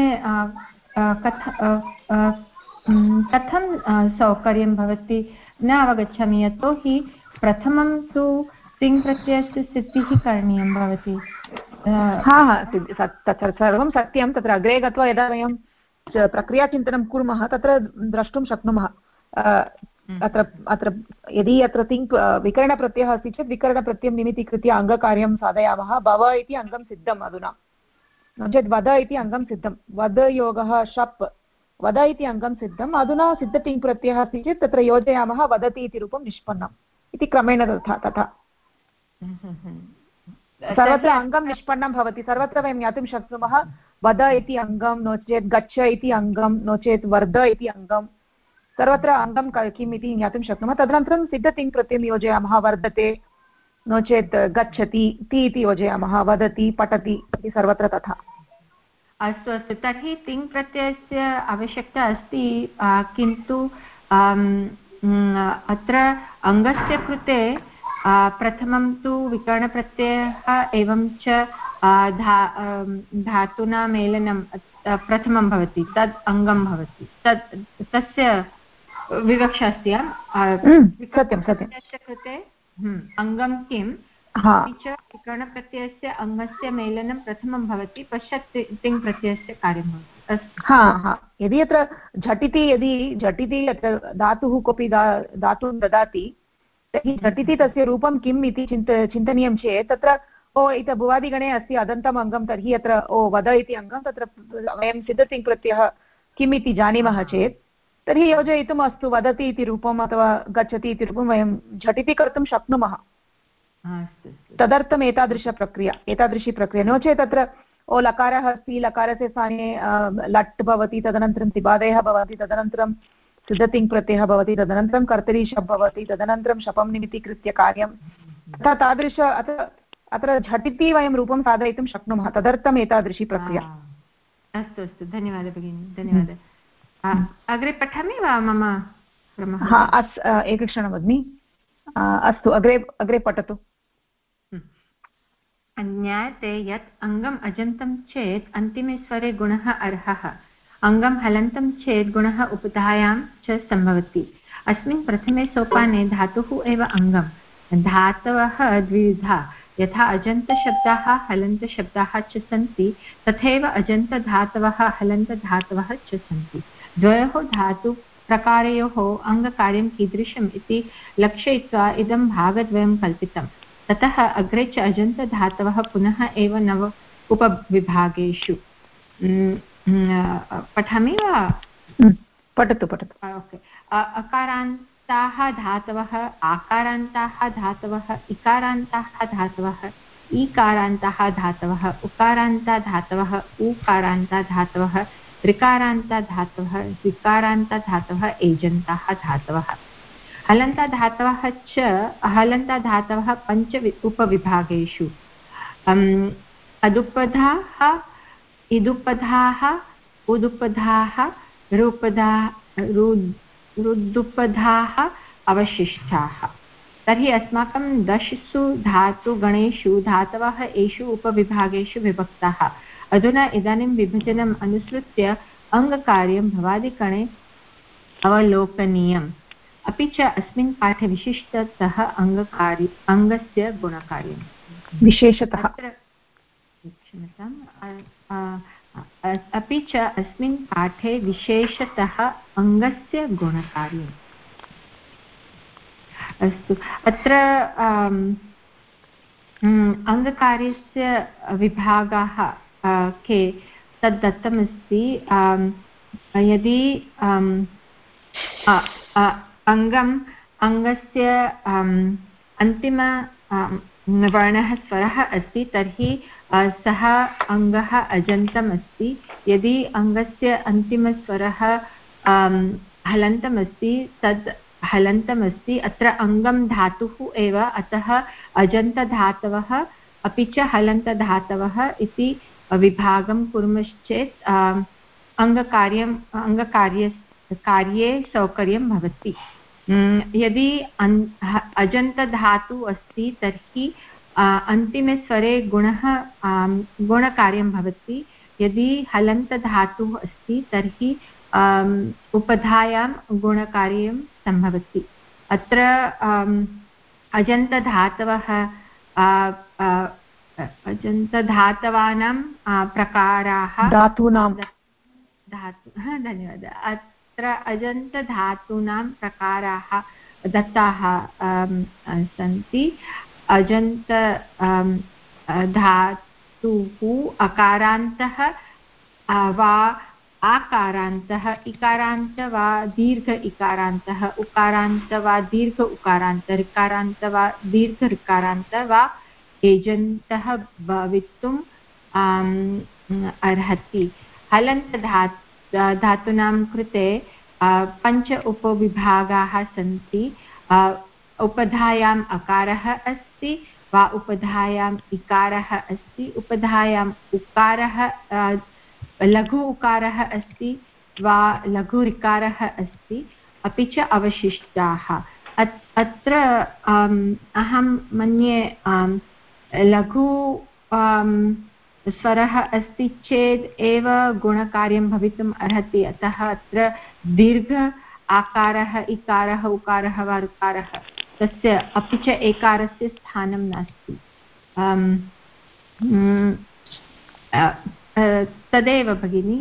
कथं सौकर्यं भवति न अवगच्छामि, यतोहि प्रथमं तु तिङ्प्रत्ययस्य स्थितिः करणीयं भवति। सर्वं सत्यं। तत्र अग्रे गत्वा यदा वयं प्रक्रियाचिन्तनं कुर्मः तत्र द्रष्टुं शक्नुमः। अत्र यदि अत्र विकरणप्रत्ययः अस्ति चेत् विकरणप्रत्ययं निमित्तीकृत्य अङ्गकार्यं साधयामः। भव इति अङ्गं सिद्धम् अधुना, नो चेत् वद इति अङ्गं सिद्धं, वद योगः शप्, वद इति अङ्गं सिद्धम्। अधुना सिद्धतिङ्प्रत्ययः अस्ति चेत् तत्र योजयामः वदति इति रूपं निष्पन्नम् इति क्रमेण तथा सर्वत्र अङ्गं निष्पन्नं भवति। सर्वत्र वयं ज्ञातुं शक्नुमः वद इति अङ्गं, नो चेत् गच्छ इति अङ्गं, नो चेत् वर्ध इति अङ्गं, सर्वत्र अङ्गं किम् इति ज्ञातुं शक्नुमः। तदनन्तरं सिद्धतिङ्प्रत्ययं योजयामः, वर्धते, नो चेत् गच्छति, ति इति योजयामः, वदति, पठति इति सर्वत्र तथा। अस्तु अस्तु, तर्हि तिङ्प्रत्ययस्य आवश्यकता अस्ति, किन्तु अत्र अङ्गस्य कृते प्रथमं तु विकरणप्रत्ययः एवं च धातुना मेलनं प्रथमं भवति, तद् अङ्गं भवति, तस्य विवक्षा अस्ति। सत्यं सत्यं। कृते अङ्गं किं अपि च विकरणप्रत्ययस्य अङ्गस्य मेलनं प्रथमं भवति, पश्चात् तिङ् प्रत्ययस्य कार्यं भवति। अस्तु। यदि अत्र झटिति अत्र धातुः कोऽपि धातुं ददाति तर्हि झटिति तस्य रूपं किम् इति चिन्तनीयं चेत् तत्र इत भुवादिगणे अस्ति अदन्तम् अङ्गं, तर्हि अत्र वद इति अङ्गं, तत्र वयं सिद्धतिङ् प्रत्ययः किम् इति जानीमः चेत् तर्हि योजयितुम् अस्तु वदति इति रूपम् अथवा गच्छति इति रूपं वयं झटिति कर्तुं शक्नुमः। तदर्थम् एतादृशी प्रक्रिया। नो चेत् तत्र लकारः अस्ति, लकारस्य स्थाने लट् भवति, तदनन्तरं त्रिपादयः भवन्ति, तदनन्तरं सिद्धतिङ् प्रत्ययः भवति, तदनन्तरं कर्तरि शप् भवति, तदनन्तरं शपं निमित्तीकृत्य कार्यं, तथा तादृश अत्र झटिति वयं रूपं साधयितुं शक्नुमः। तदर्थम् एतादृशी प्रक्रिया। अस्तु अस्तु, धन्यवादः भगिनी, धन्यवादः। अग्रे पठामि वा मम क्रमः? एकक्षणं भगिनि। अस्तु, अग्रे पठतु। ज्ञायते यत् अङ्गम् अजन्तं चेत् अन्तिमे स्वरे गुणः अर्हः, अङ्गं हलन्तं चेत् गुणः उपधायां च सम्भवति। अस्मिन् प्रथमे सोपाने धातुः एव अङ्गं। धातवः द्विविधा, यथा अजन्तशब्दाः हलन्तशब्दाः च सन्ति तथैव अजन्तधातवः हलन्तधातवः च सन्ति। द्वयोः धातुप्रकारयोः अङ्गकार्यं कीदृशम् इति लक्षयित्वा इदं भागद्वयं कल्पितम्। ततः अग्रे च अजन्तधातवः पुनः एव नव उपविभागेषु। पठामि वा? पठतु। ओके। अकारान्ताः धातवः, आकारान्ताः धातवः, इकारान्ताः धातवः, ईकारान्ताः धातवः, उकारान्ता धातवः, ऊकारान्ता धातवः, ऋकारान्ता धातवः, ऋकारान्ता धातवः, एजन्ताः धातवः। हलन्ता धातवः च अहलन्ता धातवः पञ्च उपविभागेषु। अदुपधाः, इदुपधाः, उदुपधाः, रुदुपधाः, अवशिष्टाः। तर्हि अस्माकं 10 धातुगणेषु धातवः एषु उपविभागेषु विभक्ताः। अधुना इदानीं विभजनम् अनुसृत्य अङ्गकार्यं भवादिगणे अवलोकनीयम्। अपि च अस्मिन् पाठे विशिष्टतः अङ्गस्य गुणकार्यं विशेषतः अपि च अस्मिन् पाठे विशेषतः अङ्गस्य गुणकार्यम्। अस्तु, अत्र अङ्गकार्यस्य विभागाः के तद् दत्तमस्ति। यदि अङ्गस्य अन्तिम वर्णः स्वरः अस्ति तर्हि सः अङ्गः अजन्तम् अस्ति। यदि अङ्गस्य अन्तिमस्वरः हलन्तमस्ति तद् हलन्तमस्ति। अत्र अङ्गं धातुः एव, अतः अजन्तधातवः अपि च हलन्तधातवः इति विभागं कुर्मश्चेत् कार्ये सौकर्यं भवति। यदि अजन्तधातु अस्ति तर्हि अन्तिमे स्वरे गुणकार्यं भवति। यदि हलन्तधातुः अस्ति तर्हि उपधायां गुणकार्यं सम्भवति। अत्र अजन्तधातवानां प्रकाराः धन्यवादः। अत्र अजन्तधातूनां प्रकाराः दत्ताः सन्ति। अजन्त धातुः अकारान्तः वा आकारान्तः, इकारान्त वा दीर्घ इकारान्तः, उकारान्त वा दीर्घ उकारान्त, ऋकारान्त वा दीर्घ ऋकारान्त वा एजन्तः भवितुम् अर्हति। हलन्तधातूनां कृते 5 उपविभागाः सन्ति। उपधायाम् अकारः अस्ति वा उपधायाम् इकारः अस्ति, उपधायाम् उकारः लघु उकारः अस्ति वा लघु ऋकारः अस्ति, अपि च अवशिष्टाः। अत्र अहं मन्ये लघु स्वरः अस्ति चेत् एव गुणकार्यं भवितुम् अर्हति। अतः अत्र दीर्घ आकारः इकारः उकारः वा ऋकारः तस्य अपि च एकारस्य स्थानं नास्ति। तदेव भगिनि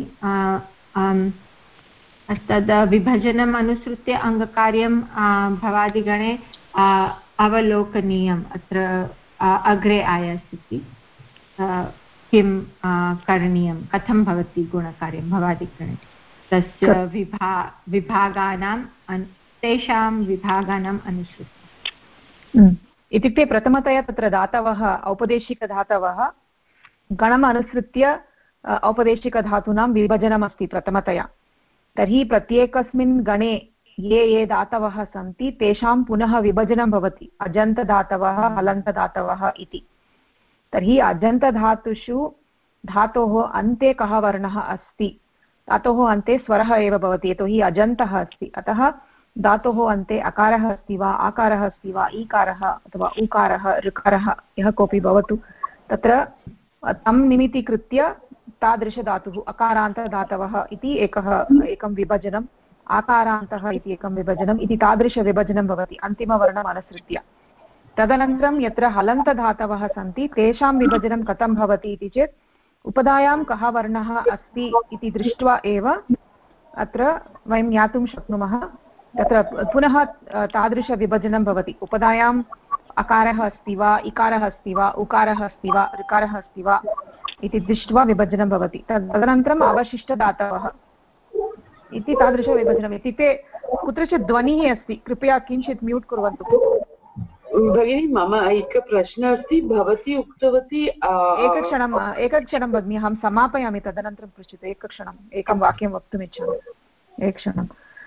तद् विभजनम् अनुसृत्य अङ्गकार्यं भवादिगणे अवलोकनीयम्। अत्र अग्रे आयास्यति किं करणीयं, कथं भवति गुणकार्यं भवादिगणे, तस्य विभागानां तेषां विभागानाम् अनुसृत्य। इत्युक्ते प्रथमतया तत्र धातवः औपदेशिकधातवः गणम् अनुसृत्य औपदेशिकधातूनां विभजनमस्ति प्रथमतया। तर्हि प्रत्येकस्मिन् गणे ये ये धातवः सन्ति तेषां पुनः विभजनं भवति, अजन्तधातवः हलन्तधातवः इति। तर्हि अजन्तधातुषु धातोः अन्ते कः वर्णः अस्ति, धातोः अन्ते स्वरः एव भवति, यतोहि अजन्तः अस्ति। अतः धातोः अन्ते अकारः अस्ति वा आकारः अस्ति वा ईकारः अथवा उकारः ऋकारः यः कोऽपि भवतु, तत्र तं निमित्तीकृत्य तादृशधातुः अकारान्तधातवः इति एकं विभजनम्, आकारान्तः इति एकं विभजनम् इति तादृशविभजनं भवति अन्तिमवर्णम् अनुसृत्य। तदनन्तरं यत्र हलन्तधातवः सन्ति तेषां विभजनं कथं भवति इति चेत् उपधायां कः वर्णः अस्ति इति दृष्ट्वा एव अत्र वयं ज्ञातुं शक्नुमः। तत्र पुनः तादृशविभजनं भवति, उपधायाम् अकारः अस्ति वा इकारः अस्ति वा उकारः अस्ति वा ऋकारः अस्ति वा इति दृष्ट्वा विभजनं भवति। तदनन्तरम् अवशिष्टधातवः इति तादृशविभजनम्। इत्युक्ते कुत्रचित् ध्वनिः अस्ति, कृपया किञ्चित् म्यूट् कुर्वन्तु। भगिनी मम एकः प्रश्नः अस्ति, भवती उक्तवती एकक्षणं भगिनि, अहं समापयामि तदनन्तरं पृच्छतु। एकक्षणम्, एकं वाक्यं वक्तुमिच्छामि, एकक्षणं।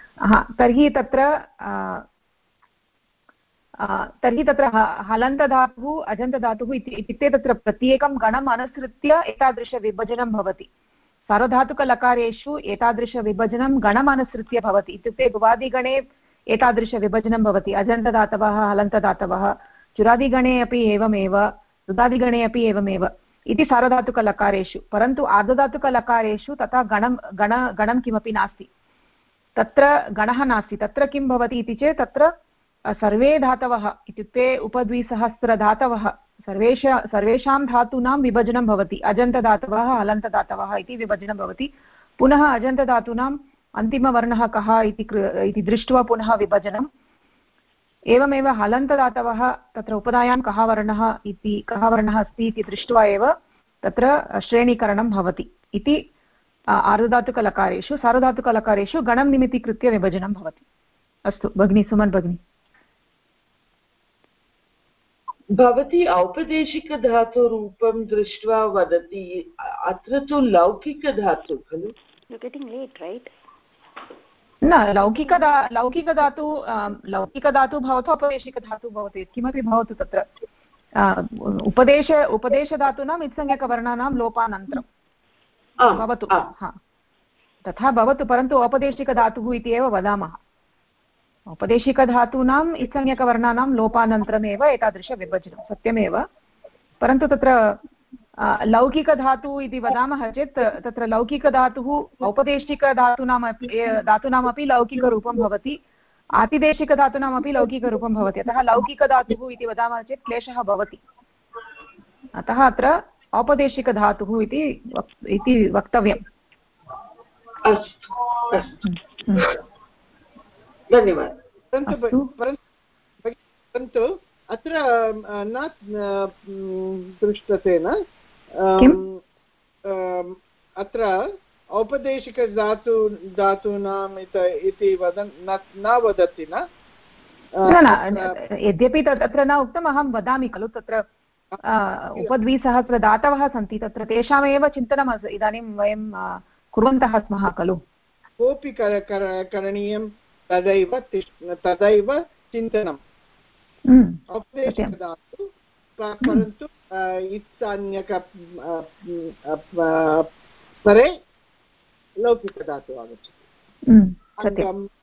तर्हि तत्र हलन्तधातुः अजन्तधातुः इत्युक्ते तत्र प्रत्येकं गणम् अनुसृत्य एतादृशविभजनं भवति। सार्वधातुकलकारेषु एतादृशविभजनं गणम् अनुसृत्य भवति, इत्युक्ते भुवादिगणे एतादृशविभजनं भवति, अजन्तधातवः हलन्तधातवः, चुरादिगणे अपि एवमेव, रुदादिगणे अपि एवमेव इति सार्वधातुकलकारेषु। परन्तु आर्धधातुकलकारेषु तथा गणं किमपि नास्ति, तत्र गणः नास्ति। तत्र किं भवति इति चेत् तत्र सर्वे धातवः इत्युक्ते उपद्विसहस्रधातवः सर्वेषां धातूनां विभजनं भवति, अजन्तधातवः हलन्तधातवः इति विभजनं भवति। पुनः अजन्तधातूनाम् अन्तिमवर्णः कः इति दृष्ट्वा पुनः विभजनम्। एवमेव हलन्तधातवः तत्र उपधायां कः वर्णः अस्ति इति दृष्ट्वा एव तत्र श्रेणीकरणं भवति इति आर्धधातुकलकारेषु। सार्वधातुकलकारेषु गणं निमित्तीकृत्य विभजनं भवति। अस्तु भगिनी, सुमन् भगिनी। भवती औपदेशिकधातुरूपं दृष्ट्वा वदति, अत्र तु लौकिकधातु खलु? न, लौकिकधातु भवतु औपदेशिकधातु भवतु, यत्किमपि भवतु, तत्र उपदेशधातूनाम् इत्संज्ञकवर्णानां लोपानन्तरं भवतु, तथा भवतु। परन्तु औपदेशिकधातुः इति एव वदामः। औपदेशिकधातूनाम् इत्संज्ञकवर्णानां लोपानन्तरमेव एतादृशविभजनं, सत्यमेव। परन्तु तत्र लौकिकधातुः इति वदामः चेत् तत्र लौकिकधातुः औपदेशिकधातूनामपि लौकिकरूपं भवति, आतिदेशिकधातूनामपि लौकिकरूपं भवति। अतः लौकिकधातुः इति वदामः चेत् क्लेशः भवति। अतः अत्र औपदेशिकधातुः इति वक्तव्यम्। धन्यवादः। परन्तु अत्र न दृष्टते न, अत्र औपदेशिकधातूनाम् इति न वदति न? यद्यपि तत्र न उक्तम्, अहं वदामि खलु, तत्र उपद्विसहस्रधातवः सन्ति, तत्र तेषामेव चिन्तनम् इदानीं वयं कुर्वन्तः स्मः खलु। कोऽपि करणीयं तदैव चिन्तनम्। औपदेशिकधातु परन्तु इत्संज्ञक परे लौकिकधातु आगच्छति।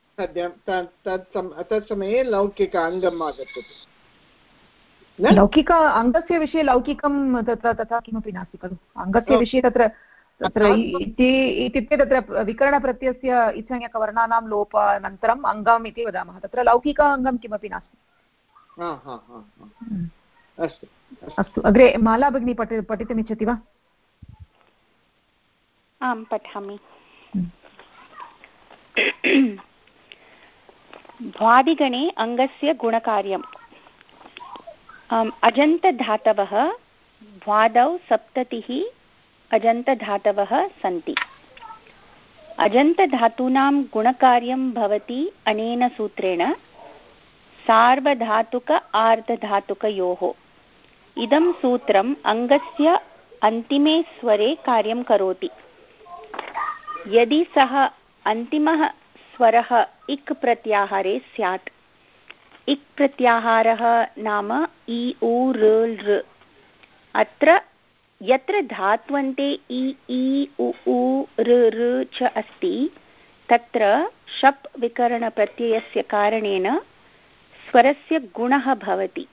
तत्समये लौकिक अङ्गम् आगच्छति। लौकिक अङ्गस्य विषये लौकिकं तथा किमपि नास्ति खलु। अङ्गस्य विषये तत्र इत्युक्ते तत्र विकरणप्रत्ययस्य इत्संज्ञकवर्णानां लोपानन्तरम् अङ्गम् इति वदामः। तत्र लौकिक अङ्गं किमपि नास्ति। अस्तु अस्तु अग्रे माला भगिनी पठितुमिच्छति वा? आं पठामि। भ्वादिगणे अङ्गस्य गुणकार्यम्। अजन्तधातवः भ्वादौ सप्ततिः अजन्तधातवः सन्ति। अजन्तधातूनां गुणकार्यं भवति अनेन सूत्रेण सार्वधातुक आर्धधातुकयोः। इदं सूत्रम् अङ्गस्य अन्तिमे स्वरे कार्यं करोति। यदि सः अन्तिमः स्वरः इक् प्रत्याहारे स्यात्। इक् प्रत्याहारः नाम इ उ ऋ लृ। अत्र यत्र धात्वन्ते इ उ उ ऋ ऋ च अस्ति तत्र शप् विकरणप्रत्ययस्य कारणेन स्वरस्य गुणः भवति।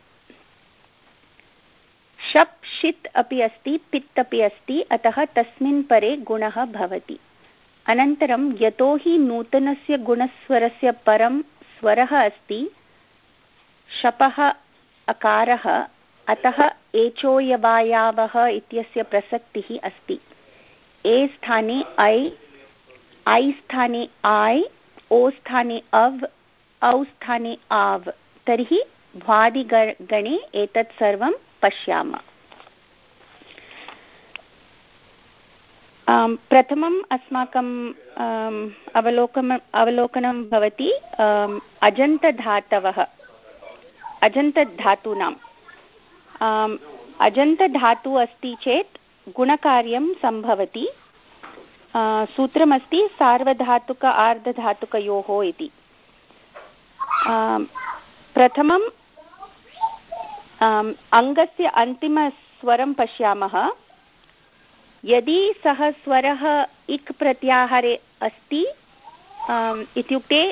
शप् षित् अपि अस्ति, पित् अपि अस्ति, अतः तस्मिन् परे गुणः भवति। अनन्तरं यतोहि नूतनस्य गुणस्वरस्य परं स्वरः अस्ति शपः अकारः, अतः एचोयवायावः इत्यस्य प्रसक्तिः अस्ति। ए स्थाने ऐ स्थाने आय्, ओ स्थाने अव्, औ स्थाने आव्। तर्हि भ्वादिगणे एतत् सर्वं पश्यामः। प्रथमम् अस्माकं अवलोकनं भवति अजन्तधातवः, अजन्तधातूनाम्। अजन्तधातु अस्ति चेत् गुणकार्यं सम्भवति। सूत्रमस्ति सार्वधातुक आर्धधातुकयोः इति। प्रथमम् अङ्गस्य अन्तिमस्वरं पश्यामः। यदि सः स्वरः इक् प्रत्याहारे अस्ति इत्युक्ते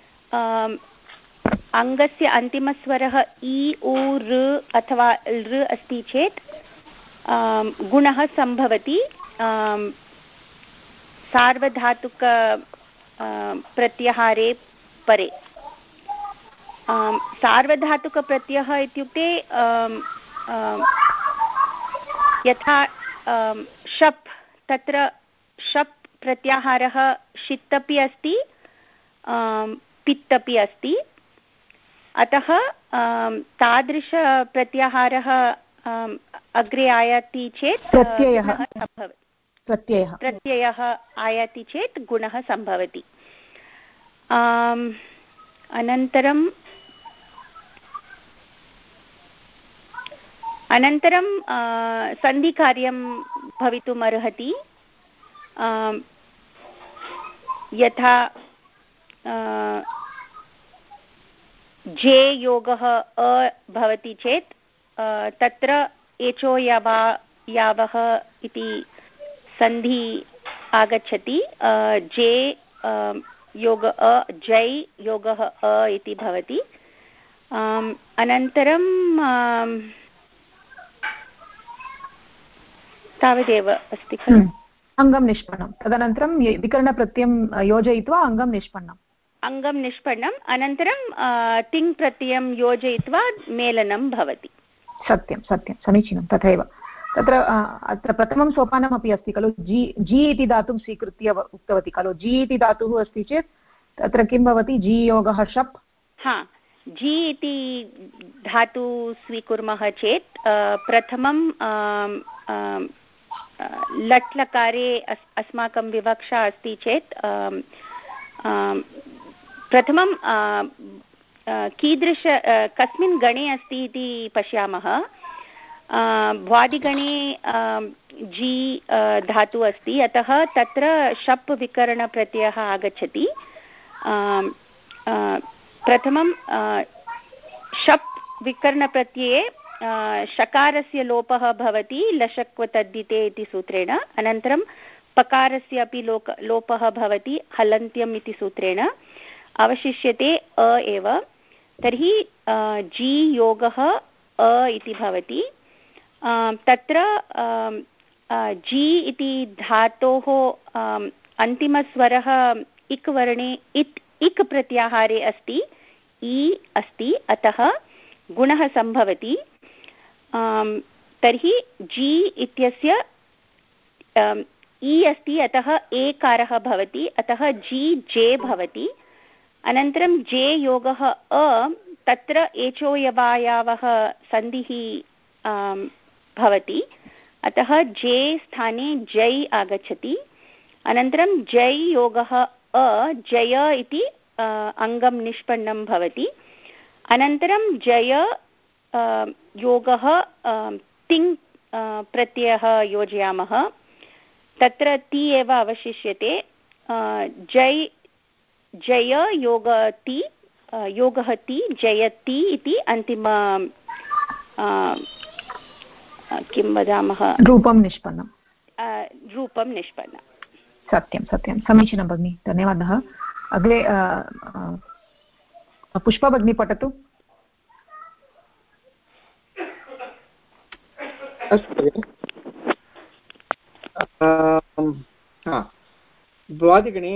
अङ्गस्य अन्तिमस्वरः इ उ ऋ अथवा लृ अस्ति चेत् गुणः सम्भवति सार्वधातुक प्रत्याहारे परे। सार्वधातुकप्रत्ययः इत्युक्ते यथा शप्, तत्र शप् प्रत्याहारः षित् अपि अस्ति, पित् अपि अस्ति, अतः तादृशप्रत्याहारः अग्रे आयाति चेत् प्रत्ययः आयाति चेत् गुणः सम्भवति। अनन्तरं सन्धिकार्यं भवितुम् अर्हति। यथा जे योगः अ भवति चेत् तत्र एचो यावः इति सन्धि आगच्छति। जे योग अ, जै योगः अ इति भवति। अनन्तरं तावदेव अस्ति खलु। अङ्गं निष्पन्नं, तदनन्तरं विकरणप्रत्ययं योजयित्वा अङ्गं निष्पन्नम्, अनन्तरं तिङ् प्रत्ययं योजयित्वा मेलनं भवति। सत्यं सत्यं, समीचीनं। तथैव तत्र अत्र प्रथमं सोपानमपि अस्ति खलु। जी इति धातुं स्वीकृत्य उक्तवती खलु। जी इति धातुः अस्ति चेत् तत्र किं भवति? जी योगः शप्। जी इति धातु स्वीकुर्मः चेत् प्रथमं लट् लकारे अस्माकं विवक्षा अस्ति चेत् प्रथमं कस्मिन् गणे अस्ति इति पश्यामः। भ्वादिगणे जी धातु अस्ति, अतः तत्र शप् विकरणप्रत्ययः आगच्छति। प्रथमं शप् विकरणप्रत्यये शकारस्य लोपः भवति लशक्व तद्धिते इति सूत्रेण। अनन्तरं पकारस्य अपि लोपः भवति हलन्त्यम् इति सूत्रेण। अवशिष्यते अ एव। तर्हि जी योगः अ इति भवति। तत्र जी इति धातोः अन्तिमस्वरः इक् वर्णे इक् प्रत्याहारे अस्ति, इ अस्ति, अतः गुणः सम्भवति तर्हि जी इत्यस्य इ अस्ति अतः एकारः भवति अतः जी जे भवति अनन्तरं जे योगः अ तत्र एचोयवायावः सन्धिः भवति अतः जे स्थाने जै आगच्छति अनन्तरं जै योगः अ जय इति अङ्गं निष्पन्नं भवति अनन्तरं जय योगः तिङ् प्रत्ययः योजयामः तत्र ति एव अवशिष्यते जय जय योगति योगः ति जयति इति अन्तिम किं वदामः रूपं निष्पन्नं सत्यं सत्यं समीचीनं भगिनि धन्यवादः अग्रे पुष्पा भगिनी पठतु अस्तु द्वादिगणे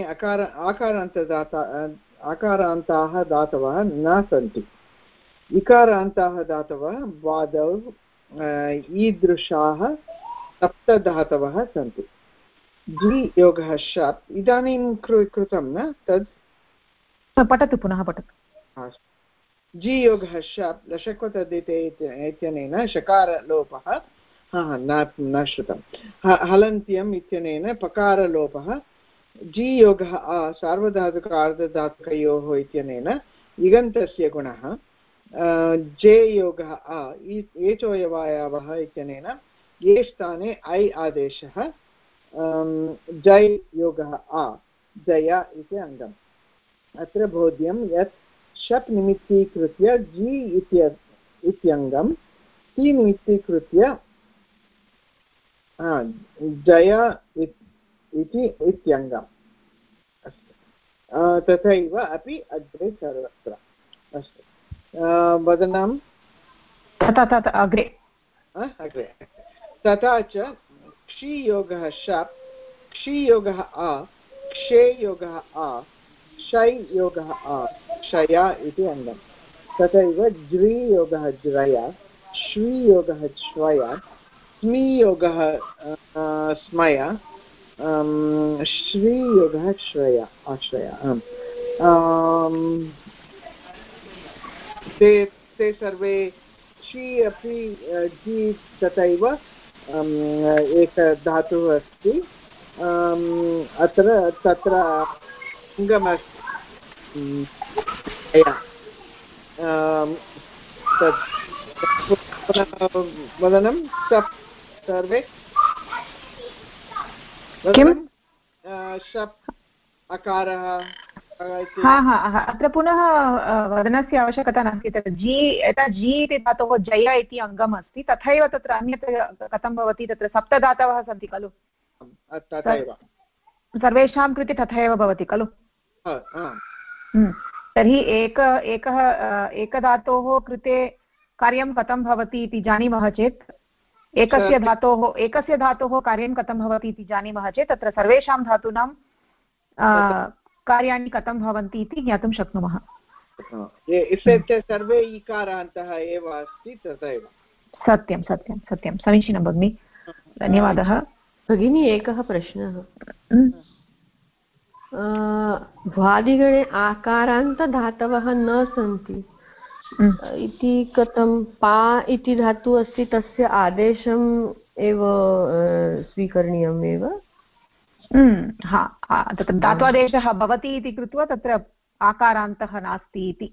आकारान्ताः धातवः न सन्ति इकारान्ताः धातवः द्वादौ ईदृशाः सप्तधातवः सन्ति जी योगः शप् इदानीं कृतं न तद् पठतु पुनः पठतु जी योगः शप् लशक्वतद्धिते इत्यनेन शकारलोपः न श्रुतं हलन्त्यम् इत्यनेन पकारलोपः जी योगः आ सार्वधातुक अर्धधातुकयोः इत्यनेन इगन्तस्य गुणः जे योगः आ एचोयवायावः इत्यनेन ये स्थाने ऐ आदेशः जै योगः आ जय इति अङ्गम् अत्र बोध्यं यत् शप् निमित्तीकृत्य जी इत्यङ्गं ति निमित्तीकृत्य जय इति इत्यङ्गम् अस्तु तथैव अपि अग्रे सर्वत्र अस्तु वदनं अग्रे अग्रे तथा च क्षीयोगः शप् क्षीयोगः आ क्षे योगः आ क्षै योगः आ क्षया इति अङ्गम् तथैव ज्री योगः ज्रया श्वी योगः श्वया स्मी योगः स्मया श्री योगः श्रया आश्रया ते सर्वे शी अपि जी तथैव एक धातुः अस्ति अत्र तत्र अङ्गमस्ति वदनं सप् सर्वे शप् अकारः अत्र पुनः वदनस्य आवश्यकता नास्ति तत्र जी यथा जी इति धातोः जय इति अङ्गम् अस्ति तथैव तत्र अन्यत् कथं भवति तत्र सप्तधातवः सन्ति खलु तथैव सर्वेषां कृते तथैव भवति खलु तर्हि एकधातोः कृते कार्यं कथं भवति इति जानीमः चेत् एकस्य धातोः कार्यं कथं भवति इति जानीमः चेत् तत्र सर्वेषां धातूनां कार्याणि कथं भवन्ति इति ज्ञातुं शक्नुमः सर्वे इकारान्तः एव अस्ति तथैव सत्यं सत्यं सत्यं समीचीनं भगिनि धन्यवादः भगिनी एकः प्रश्नः भ्वादिगणे आकारान्तधातवः न सन्ति इति कथं पा इति धातुः अस्ति तस्य आदेशम् एव स्वीकरणीयम् एव तत्र धात्वादेशः भवति इति कृत्वा तत्र आकारान्तः नास्ति इति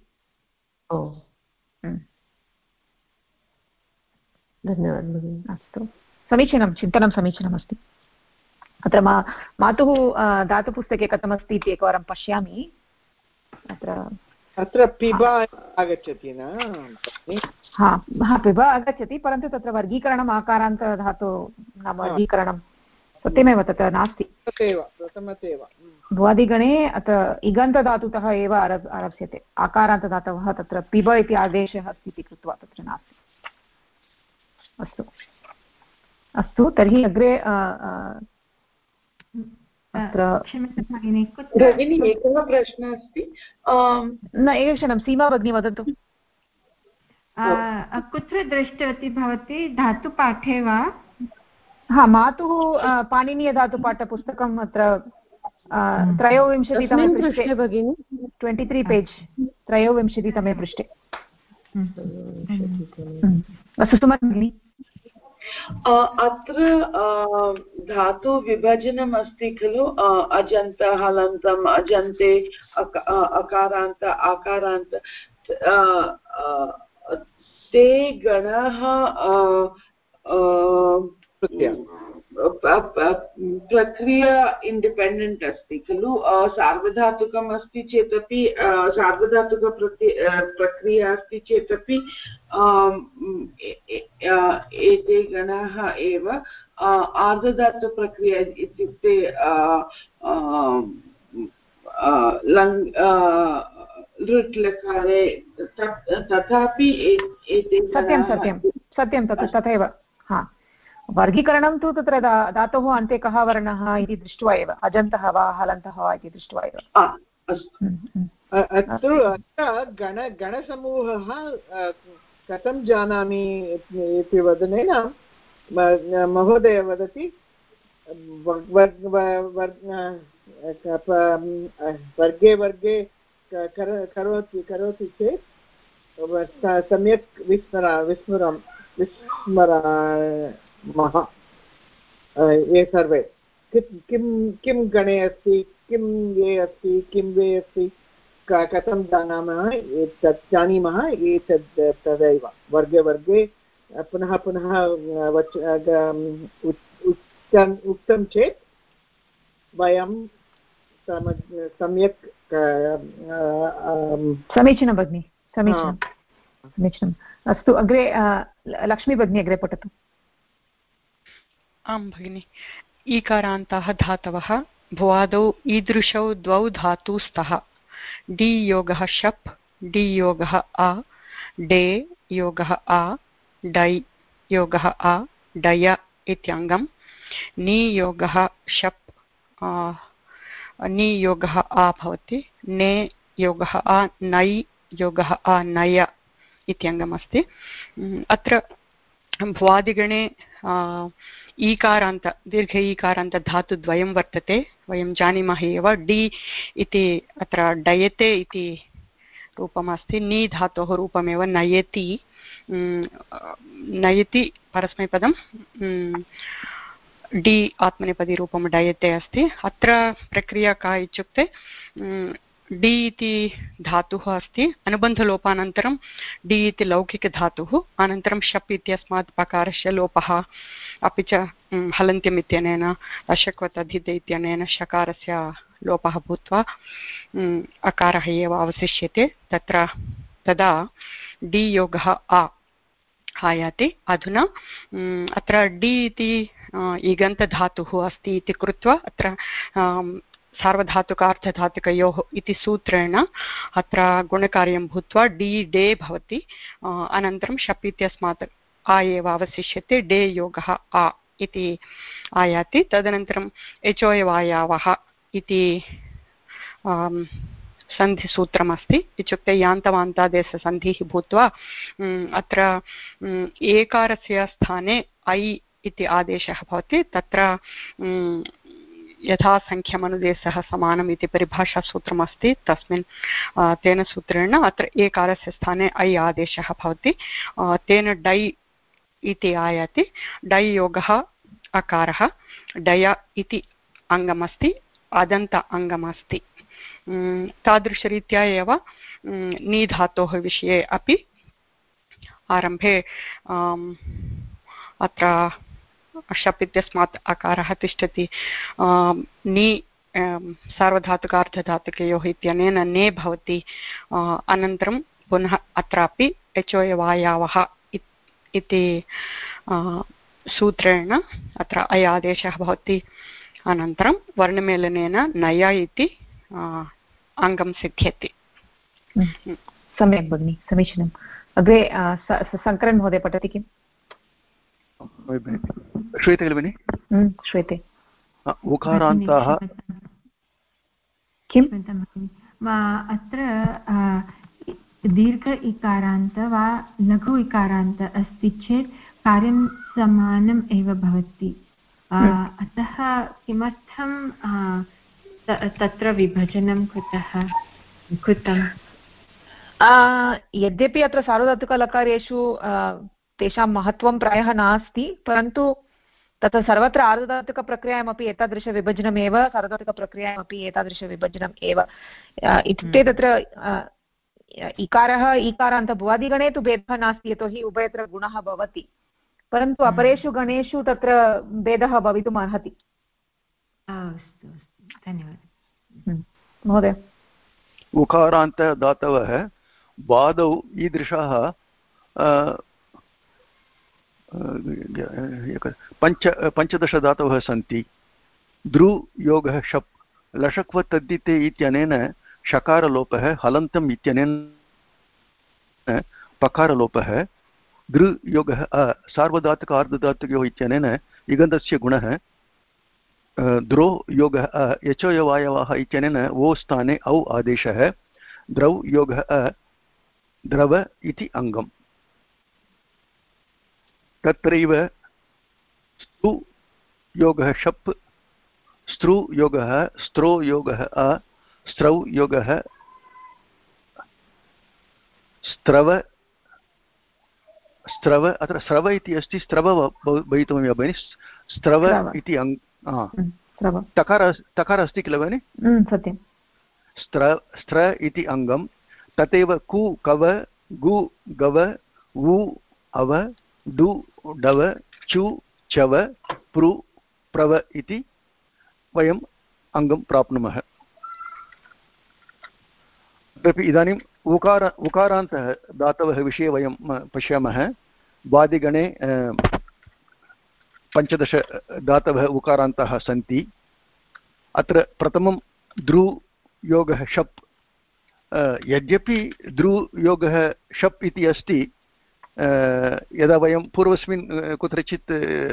धन्यवादः भगिनि अस्तु समीचीनं चिन्तनं समीचीनमस्ति अत्र मातुः धातुपुस्तके कथमस्ति इति एकवारं पश्यामि अत्र पिबा आगच्छति न पिबा आगच्छति परन्तु तत्र वर्गीकरणम् आकारान्तधातु नाम वर्गीकरणं सत्यमेव तत्र नास्ति प्रथमतैव भ्वादिगणे अत्र इगन्तधातुतः एव आरप्स्यते आकारान्तधातवः तत्र पिब इति आदेशः अस्ति इति कृत्वा तत्र नास्ति अस्तु अस्तु तर्हि अग्रे भगिनी एकः प्रश्नः अस्ति न एकक्षणं सीमा भगिनी वदतु कुत्र दृष्टवती भवती धातुपाठे वा? हा, मातुः पाणिनीयधातुपाठपुस्तकम् अत्र 23तमे पृष्ठे भगिनि, 23 पेज् 23तमे पृष्ठे। अस्तु सुमति भगिनि। अत्र धातुविभजनम् अस्ति खलु, अजन्त हलन्तम्, अजन्ते अकारान्त आकारान्त, ते गणाः प्रक्रिया इण्डिपेण्डेण्ट् अस्ति खलु। सार्वधातुकम् अस्ति चेदपि, प्रक्रिया अस्ति चेदपि एते गणाः एव आर्धधातुप्रक्रिया इत्युक्ते लृट् लकारे तथापि एते सत्यं तथैव। हा, वर्गीकरणं तु तत्र धातोः अन्ते कः वर्णः इति दृष्ट्वा एव, अजन्तः वा हलन्तः वा इति दृष्ट्वा एव। अत्र गणसमूहः कथं जानामि इति वदनेन महोदय वदति, वर्गे वर्गे करोति चेत् सम्यक् विस्मरामः ये सर्वे। किं गणे अस्ति, किं ये अस्ति, किं वे अस्ति, कथं जानीमः, एतत् तदैव वर्गे वर्गे पुनः पुनः उक्तं चेत् वयं सम्यक्। समीचीनं भगिनि, समीचीनम्। अस्तु, अग्रे लक्ष्मी भगिनी अग्रे पठतु। आं भगिनि। ईकारान्ताः धातवः भुवादौ ईदृशौ द्वौ धातु स्तः। डि योगः शप्, डि योगः आ, डे योगः आ, डै योगः आ, डय इत्यङ्गम्। नि योगः शप्, नि योगः आ भवति। ने योगः आ, नै योगः आ, नय इत्यङ्गमस्ति। अत्र भुवादिगणे ईकारान्त, दीर्घ ईकारान्त धातुद्वयं वर्तते, वयं जानीमः एव। डि इति अत्र डयते इति रूपमस्ति, नि धातोः रूपमेव नयति। नयति परस्मैपदं, डि आत्मनेपदीरूपं डयते अस्ति। अत्र प्रक्रिया का इत्युक्ते डि इति धातुः अस्ति, अनुबन्धलोपानन्तरं डि इति लौकिकधातुः, अनन्तरं शप् इत्यस्मात् पकारस्य लोपः, अपि च हलन्त्यम् इत्यनेन अशक्वतधित इत्यनेन शकारस्य लोपः भूत्वा अकारः एव अवशिष्यते तत्र। तदा डि योगः आ आयाति। अधुना अत्र डि इति इगन्तधातुः अस्ति इति कृत्वा अत्र सार्वधातुकार्धधातुकयोः इति सूत्रेण अत्र गुणकार्यं भूत्वा डि डे भवति। अनन्तरं शप् इत्यस्मात् आ एव अवशिष्यते, डे योगः आ इति आयाति। तदनन्तरं एचोयवायावः इति सन्धिसूत्रमस्ति, इत्युक्ते यान्तवान्तादेशसन्धिः भूत्वा अत्र एकारस्य स्थाने ऐ इति आदेशः भवति। तत्र यथा सङ्ख्यमनुदेशः समानम् इति परिभाषासूत्रमस्ति, तस्मिन् तेन सूत्रेण अत्र एकारस्य स्थाने ऐ आदेशः भवति। तेन डै इति आयाति। डै योगः अकारः, डय इति अङ्गमस्ति, अदन्त अङ्गमस्ति। तादृशरीत्या एव नि धातोः विषये अपि आरम्भे अत्र शप् इत्यस्मात् अकारः तिष्ठति, नि सार्वधातुकार्धधातुकयोः इत्यनेन ने भवति। अनन्तरं पुनः अत्रापि एचोयवायावः इति सूत्रेण अत्र अय आदेशः भवति। अनन्तरं वर्णमेलनेन नय इति अङ्गं सिद्ध्यति। सम्यक् भगिनि, समीचीनम्। अग्रे शङ्करन् महोदय पठति किम्? श्रूयते खलु भगिनि? श्रूयते। उकारान्ताः किम्? अत्र दीर्घ इकारान्त वा लघु इकारान्त अस्ति चेत् कार्यं समानम् एव भवति। अतः किमर्थं तत्र विभजनं कृतं? यद्यपि अत्र सार्वधातुकलकारेषु तेषां महत्त्वं प्रायः नास्ति, परन्तु तत्र सर्वत्र आर्धधातुकप्रक्रियायामपि एतादृशविभजनमेव, सार्वधातुकप्रक्रियायामपि एतादृशविभजनम् एव। इत्युक्ते तत्र इकारः ईकारान्त भुवादिगणे तु भेदः नास्ति, यतोहि उभयत्र गुणः भवति, परन्तु अपरेषु गणेषु तत्र भेदः भवितुम् अर्हति। अस्तु अस्तु, धन्यवादः महोदय। उकारान्तदातवः बादौ ईदृशाः पञ्चदश धातवः सन्ति। द्रु योगः शप् लषक्व तद्दिते इत्यनेन षकारलोपः, हलन्तम् इत्यनेन पकारलोपः। दृ योगः सार्वधातुक आर्धधातुकयोः इत्यनेन इगन्धस्य गुणः। द्रो योगः यचोयवायवः इत्यनेन वो स्थाने औ आदेशः। द्रौ योगः द्रव इति अङ्गम्। तत्रैव स्तु योगः शप्, स्त्रु योगः, स्त्रो योगः स्त्रौ योगः स्त्रव। स्त्रव अत्र स्रव इति अस्ति, स्त्रव भवितुमेव भगिनि, स्त्रव इति तकार अस्ति किल भगिनि? सत्यं। स्त्र इति अङ्गं। तथैव कु कव, गु गव, वु अव, डु डव, चु चव, प्रू प्रव इति वयम् अङ्गं प्राप्नुमः। इदानीम् उकारान्तः धातवः विषये वयं पश्यामः। वादिगणे 15 धातवः उकारान्तः सन्ति। अत्र प्रथमं द्रु योगः शप्। यद्यपि द्रु योगः शप् इति अस्ति, यदा वयं पूर्वस्मिन् कुत्रचित्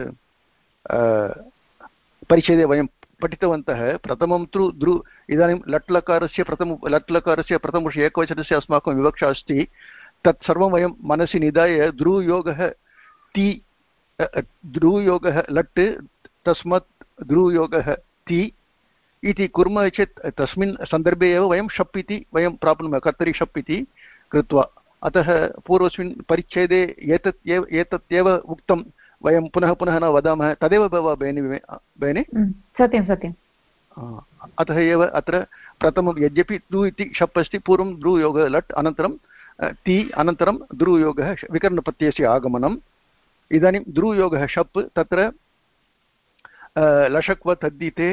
परिच्छेदे वयं पठितवन्तः, प्रथमं तु द्रु, इदानीं लट्लकारस्य प्रथमपुरुषे एकवचनस्य अस्माकं विवक्षा अस्ति, तत् सर्वं वयं मनसि निधाय द्रुयोगः ति, द्रुयोगः लट्, तस्मात् द्रुयोगः ति इति कुर्मः चेत् तस्मिन् सन्दर्भे एव वयं शप् इति वयं प्राप्नुमः, कर्तरि शप् इति कृत्वा। अतः पूर्वस्मिन् परिच्छेदे एतत् एव उक्तं, वयं पुनः पुनः न वदामः, तदेव भव बेनि। सत्यं सत्यम्। अतः एव अत्र प्रथमं यद्यपि द्रु इति शप् अस्ति, पूर्वं द्रुयोगः लट्, अनन्तरं ति, अनन्तरं द्रुयोगः विकरणप्रत्ययस्य आगमनम्। इदानीं द्रुयोगः शप्, तत्र लषक्व तद्दिते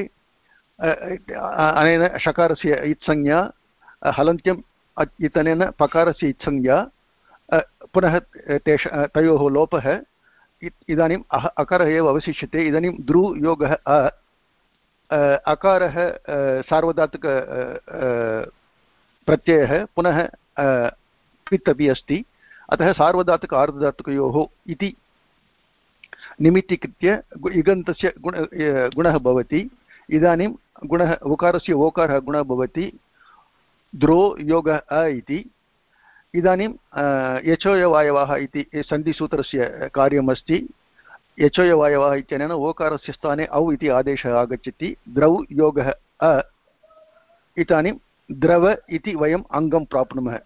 अनेन षकारस्य इत्संज्ञा, हलन्त्यम् इत्यनेन पकारस्य इत्संज्ञा, पुनः तयोः लोपः। इदानीम् अकारः एव अवशिष्यते। इदानीं द्रुयोगः अकारः सार्वधातुक प्रत्ययः, पुनः पित् अपि अस्ति, अतः सार्वधातुक आर्धधातुकयोः इति निमित्तीकृत्य इगन्तस्य गुणः भवति। इदानीं गुणः उकारस्य ओकारः गुणः भवति, द्रो योगः इति। इदानीं यचोयवायवः इति सन्धिसूत्रस्य कार्यमस्ति। यचोयवायवः इत्यनेन ओकारस्य स्थाने औ इति आदेशः आगच्छति। द्रौ योगः इदानीं द्रव इति वयम् अङ्गं प्राप्नुमः।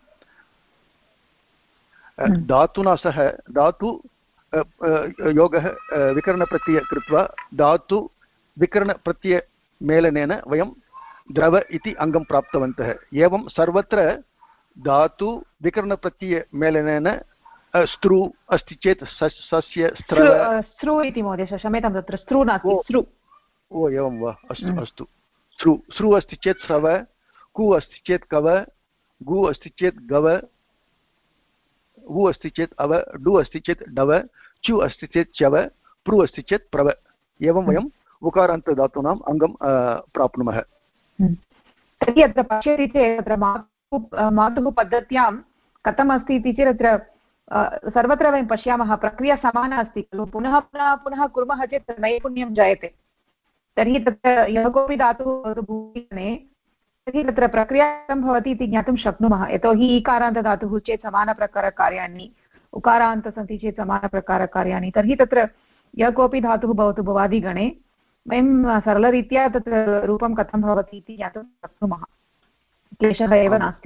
धातुना सह धातु योगः विकरणप्रत्यय कृत्वा धातु विकरणप्रत्ययमेलनेन वयं द्रव इति अङ्गं प्राप्तवन्तः। एवं सर्वत्र धातु विकरणप्रत्ययमेलनेन स्त्रु अस्ति चेत् सस्य स्त्रु इति महोदय, क्षम्यतां, तत्र स्त्रु नास्ति, स्त्रु। ओ एवं वा, अस्तु अस्तु। स्त्रु अस्ति चेत् स्रव, कु अस्ति चेत् कव, गु अस्ति चेत् गव, वु अस्ति चेत् अव, डु अस्ति चेत् डव, चु अस्ति चेत् चव, प्रू अस्ति चेत् प्रव। एवं वयम् उकारान्तधातूनाम् अङ्गं प्राप्नुमः। तर्हि अत्र पश्यति चेत् तत्र मातुः पद्धत्यां कथम् अस्ति इति चेत् अत्र सर्वत्र वयं पश्यामः प्रक्रिया समाना अस्ति खलु। पुनः पुनः पुनः कुर्मः चेत् नैपुण्यं जायते। तर्हि तत्र यः कोऽपि धातुः भूमिगणे तर्हि तत्र प्रक्रिया कथं भवति इति ज्ञातुं शक्नुमः। यतोहि ईकारान्तधातुः चेत् समानप्रकारकार्याणि, उकारान्त सन्ति चेत् समानप्रकारकार्याणि, तर्हि तत्र यः कोऽपि धातुः भवतु भवादिगणे वयं सरलरीत्या तत्र रूपं कथं भवति इति ज्ञातुं शक्नुमः, क्लेशः एव नास्ति।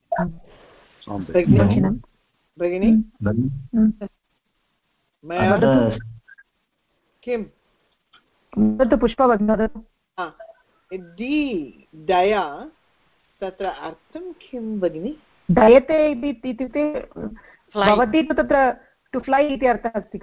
भगिनि किं वदतु पुष्पा वदतु। दया तत्र अर्थं किं भगिनि? दयते इत्युक्ते भवती तु तत्र टु फ्लै इति अर्थः अस्ति।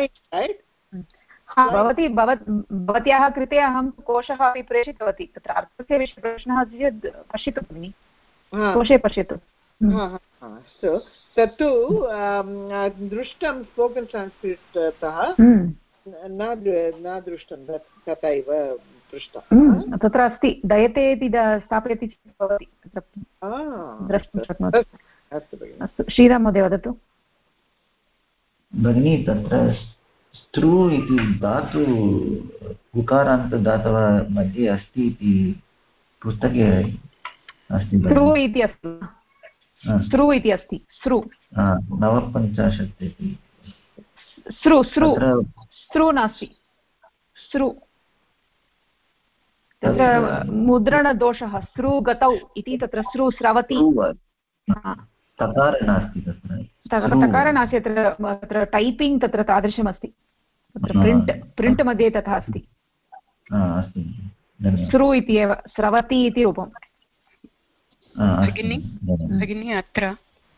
भवत्याः कृते अहं कोशः अपि प्रेषितवती। तत्र अर्थस्य विषये प्रश्नः अस्ति चेत् पश्यतु भगिनि, कोशे पश्यतु। अस्तु, तत्तु दृष्टं स्पोकन् संस्कृततः न दृष्टं, तथैव दृष्टं। तत्र अस्ति दयते इति स्थापयति चेत् भवति द्रष्टुं शक्नोति। अस्तु, श्रीराम महोदय वदतु। भगिनी, तत्र स्त्रु इति धातु उकारान्तदातवः मध्ये अस्ति इति पुस्तके अस्ति। स्त्रु इति अस्ति, स्त्रु इति अस्ति, स्त्रु 59 इति। स्त्रु स्त्रु स्त्रु नास्ति, स्त्रु तत्र मुद्रणदोषः, स्त्रु गतौ इति तत्र स्त्रु स्रवति। तकार नास्ति, तकार नास्ति, तत्र टैपिङ्ग् तत्र तादृशमस्ति, तत्र प्रिण्ट् मध्ये तथा अस्ति। स्त्रु इति एव, स्रवति इति रूपम्। भगिनी, अत्र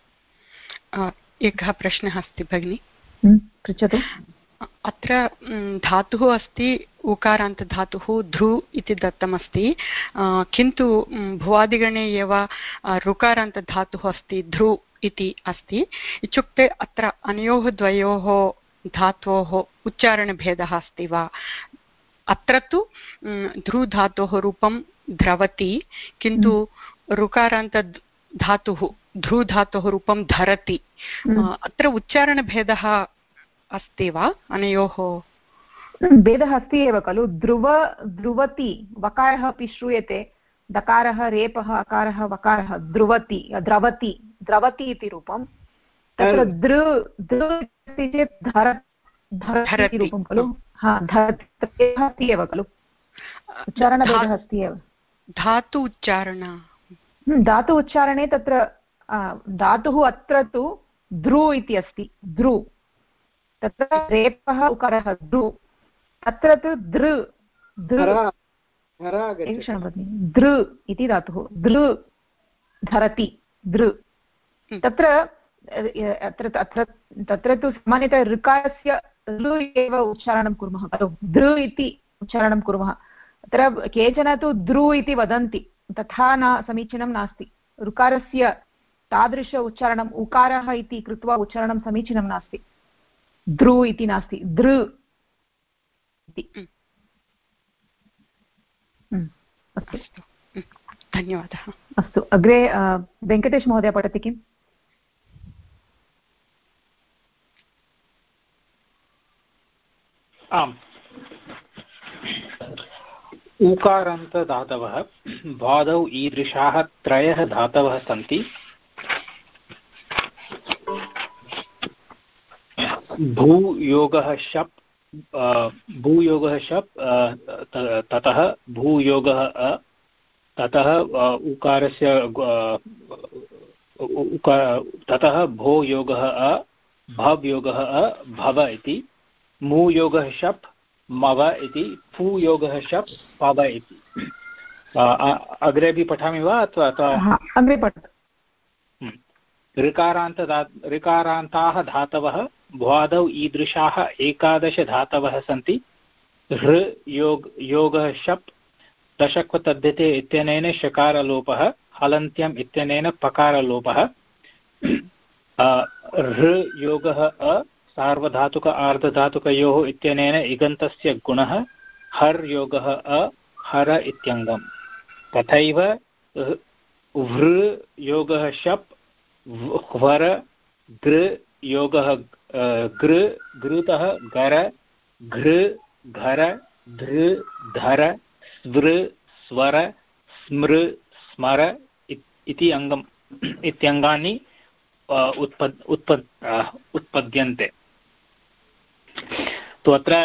एकः प्रश्नः अस्ति भगिनी, पृच्छतु। अत्र धातुः अस्ति उकारान्तधातुः ध्रु इति दत्तमस्ति, किन्तु भुवादिगणे एव ऋकारान्तधातुः अस्ति ध्रु इति अस्ति। इत्युक्ते अत्र अनयोः द्वयोः धातोः उच्चारणभेदः अस्ति वा? अत्र तु ध्रुधातोः रूपं द्रवति, किन्तु ऋकारान्तधातुः ध्रुधातोः रूपं धरति। अत्र उच्चारणभेदः अस्ति वा अनयोः? भेदः अस्ति एव खलु। ध्रुवति वकारः अपि श्रूयते, दकारः रेपः अकारः वकारः, ध्रुवति द्रवति इति रूपं। तत्र दृ अस्ति चेत् धरति रूपं खलु। अस्ति एव खलु, उच्चारणभेदः अस्ति एव। धातु उच्चारणे तत्र धातुः अत्र तु ध्रु इति अस्ति, ध्रु, तत्र रेपः उकारः ध्रु, तत्र तु दृ इति धातुः, दृ धरति, दृ। तत्र तु सामान्यतः ऋकारस्य लु एव उच्चारणं कुर्मः खलु, दृ इति उच्चारणं कुर्मः। तत्र केचन तु ध्रु इति वदन्ति, तथा न समीचीनं नास्ति। ऋकारस्य तादृश उच्चारणम् उकारः इति कृत्वा उच्चारणं समीचीनं नास्ति, ध्रु इति नास्ति, दृ इति। अस्तु, धन्यवादः। अस्तु, अग्रे वेङ्कटेश महोदय पठति किम्? आम्, ऊकारान्तदातवः भ्वादौ ईदृशाः त्रयः धातवः सन्ति। भूयोगः शप्, ततः भूयोगः अ, ततः उकारस्य ततः भो योगः अ, भव योगः अ, भव इति। मूयोगः शप् मव इति, फू योगः शप् पव इति। अग्रे अपि पठामि वा अथवा अग्रे पठ। ऋकारान्ताः धातवः भ्वादौ ईदृशाः 11 धातवः सन्ति। हृ योगः शप् दशक्वतद्धिते इत्यनेन शकारलोपः, हलन्त्यम् इत्यनेन पकारलोपः। हृ योगः अ सार्वधातुक आर्धधातुकयोः इत्यनेन इगन्तस्य गुणः। हर् योगः अ हर इत्यङ्गम्। तथैव वृ योगः शप् ह्वर गृ योगः गृ गृतः गर घृ घर धृ धर स्वृ स्वर स्मृ स्मर इति अङ्गम् इत्यङ्गानि उत्पद्यन्ते। तु अत्र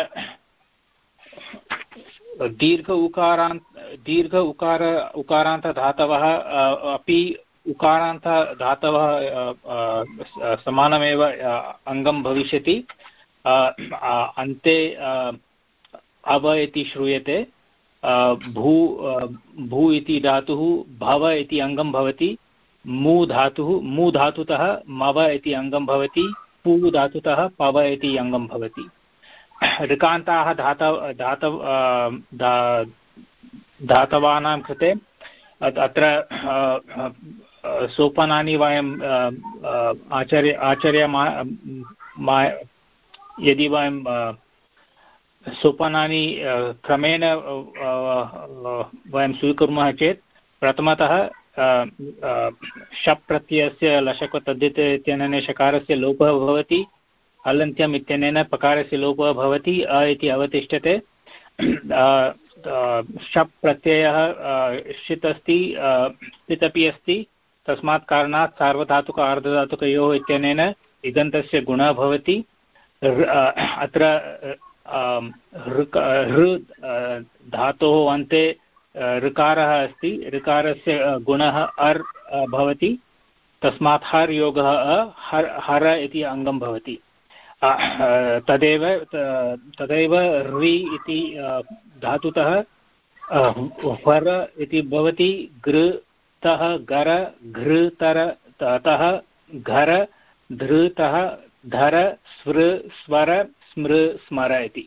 दीर्घ उकारान्तधातवः अपि उकारान्तधातवः समानमेव अङ्गं भविष्यति। अन्ते अव इति श्रूयते। भू इति धातुः भव इति अङ्गं भवति। मू धातुतः मव इति अङ्गं भवति। पू धातुतः पव इति अङ्गं भवति। ऋकान्ताः धातवानां कृते अत्र सोपानानि वयं यदि वयं सोपानानि क्रमेण वयं स्वीकुर्मः चेत् प्रथमतः शप् प्रत्ययस्य लशक्वतद्धित इत्यनेन शकारस्य लोपः भवति। हलन्त्यम् इत्यनेन पकारस्य लोपः भवति। अ इति अवतिष्ठते। शप् प्रत्ययः षित् अस्ति, स्थित् अपि अस्ति। तस्मात् कारणात् सार्वधातुक अर्धधातुकयोः इत्यनेन इगन्तस्य गुणः भवति। अत्र हृ धातोः अन्ते ऋकारः अस्ति। ऋकारस्य गुणः अर् भवति। तस्मात् हर् योगः हर इति अङ्गं भवति। तदैव रि इति धातुतः फर इति भवति। घृतः गर, घृतर तः घर, धृतः धर, स्वर स्वर, स्मृ स्मर इति।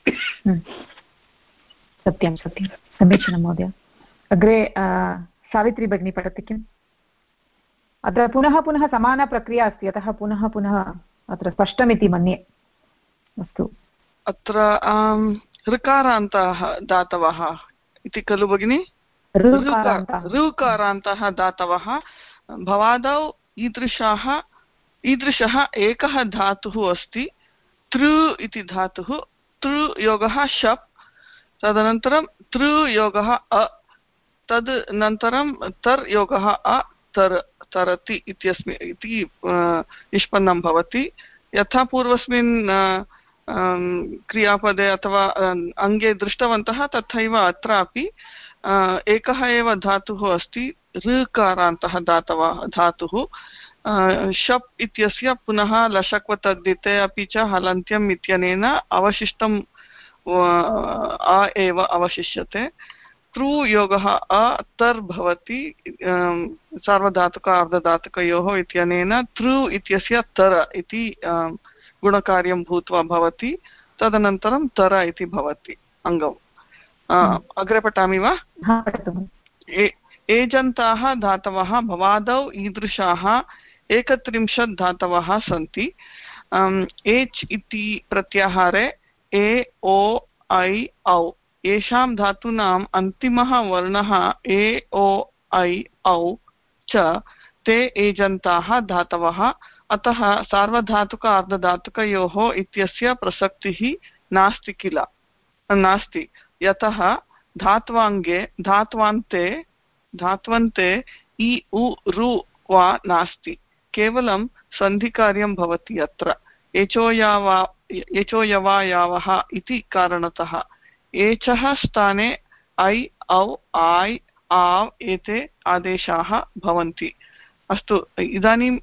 सत्यं सत्यं समीचीनं महोदय। अग्रे सावित्री भगिनी पठति किम्? अत्र पुनः पुनः समाना प्रक्रिया अस्ति, अतः पुनः पुनः अत्र स्पष्टमिति मन्ये। अस्तु, अत्र ऋकारान्ताः धातवः इति खलु भगिनि? ऋकारान्तः धातवः भवादौ ईदृशः एकः धातुः अस्ति। तृ इति धातुः, तृ योगः शप्, तदनन्तरं तृ योगः अ, तदनन्तरं तर् योगः अ, तरति इति निष्पन्नं भवति। यथा पूर्वस्मिन् क्रियापदे अथवा अङ्गे दृष्टवन्तः तथैव अत्रापि एकः एव धातुः अस्ति। ऋकारान्तः धातुः शप् इत्यस्य पुनः लशक्वतद्धिते अपि च हलन्त्यम् इत्यनेन अवशिष्टं अ एव अवशिष्यते। तृ योगः अ तर् भवति सार्वधातुक अर्धधातुकयोः इत्यनेन तृ इत्यस्य तर इति गुणकार्यं भूत्वा भवति। तदनन्तरं तर इति भवति अङ्गम्। अग्रे पठामि वा? एजन्ताः धातवः भवादौ ईदृशाः 31 धातवः सन्ति। एच् इति प्रत्याहारे ए ओ ऐ औ येषां धातूनाम् अन्तिमः वर्णः ए ओ ऐ औ च ते एजन्ताः धातवः। अतः सार्वधातुक अर्धधातुकयोः इत्यस्य प्रसक्तिः नास्ति किल? नास्ति, यतः धात्वान्ते इ उ रु वा नास्ति, केवलं सन्धिकार्यं भवति अत्र एचोयवायावः इति कारणतः। एचः स्थाने ऐ औ आय् आव् एते आदेशाः भवन्ति। अस्तु, इदानीं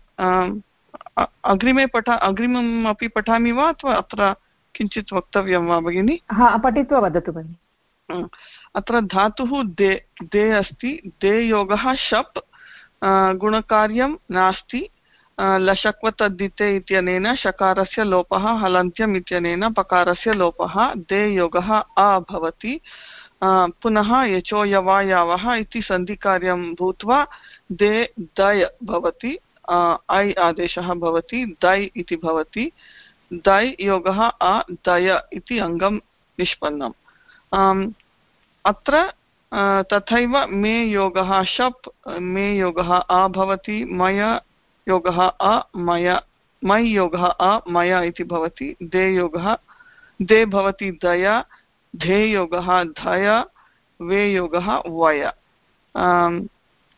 अग्रिमम् अपि पठामि वा अथवा अत्र किञ्चित् वक्तव्यं वा भगिनि? पठित्वा वदतु भगिनि। अत्र धातुः दे अस्ति। दे योगः शप्, गुणकार्यं नास्ति। लशक्वतद्धिते इत्यनेन शकारस्य लोपः, हलन्त्यम् इत्यनेन पकारस्य लोपः, दे योगः अ भवति। पुनः यचोयवायावः इति सन्धिकार्यं भूत्वा दे दय भवति। ऐ आदेशः भवति, दै इति भवति। दै योगः अ दय इति अङ्गं निष्पन्नम्। अत्र तथैव मे योगः शप्, मे योगः अ भवति। मय योगः अ मय, मै योगः अ मय इति भवति। दे योगः दे भवति दय, धे योगः धय, वे योगः वय।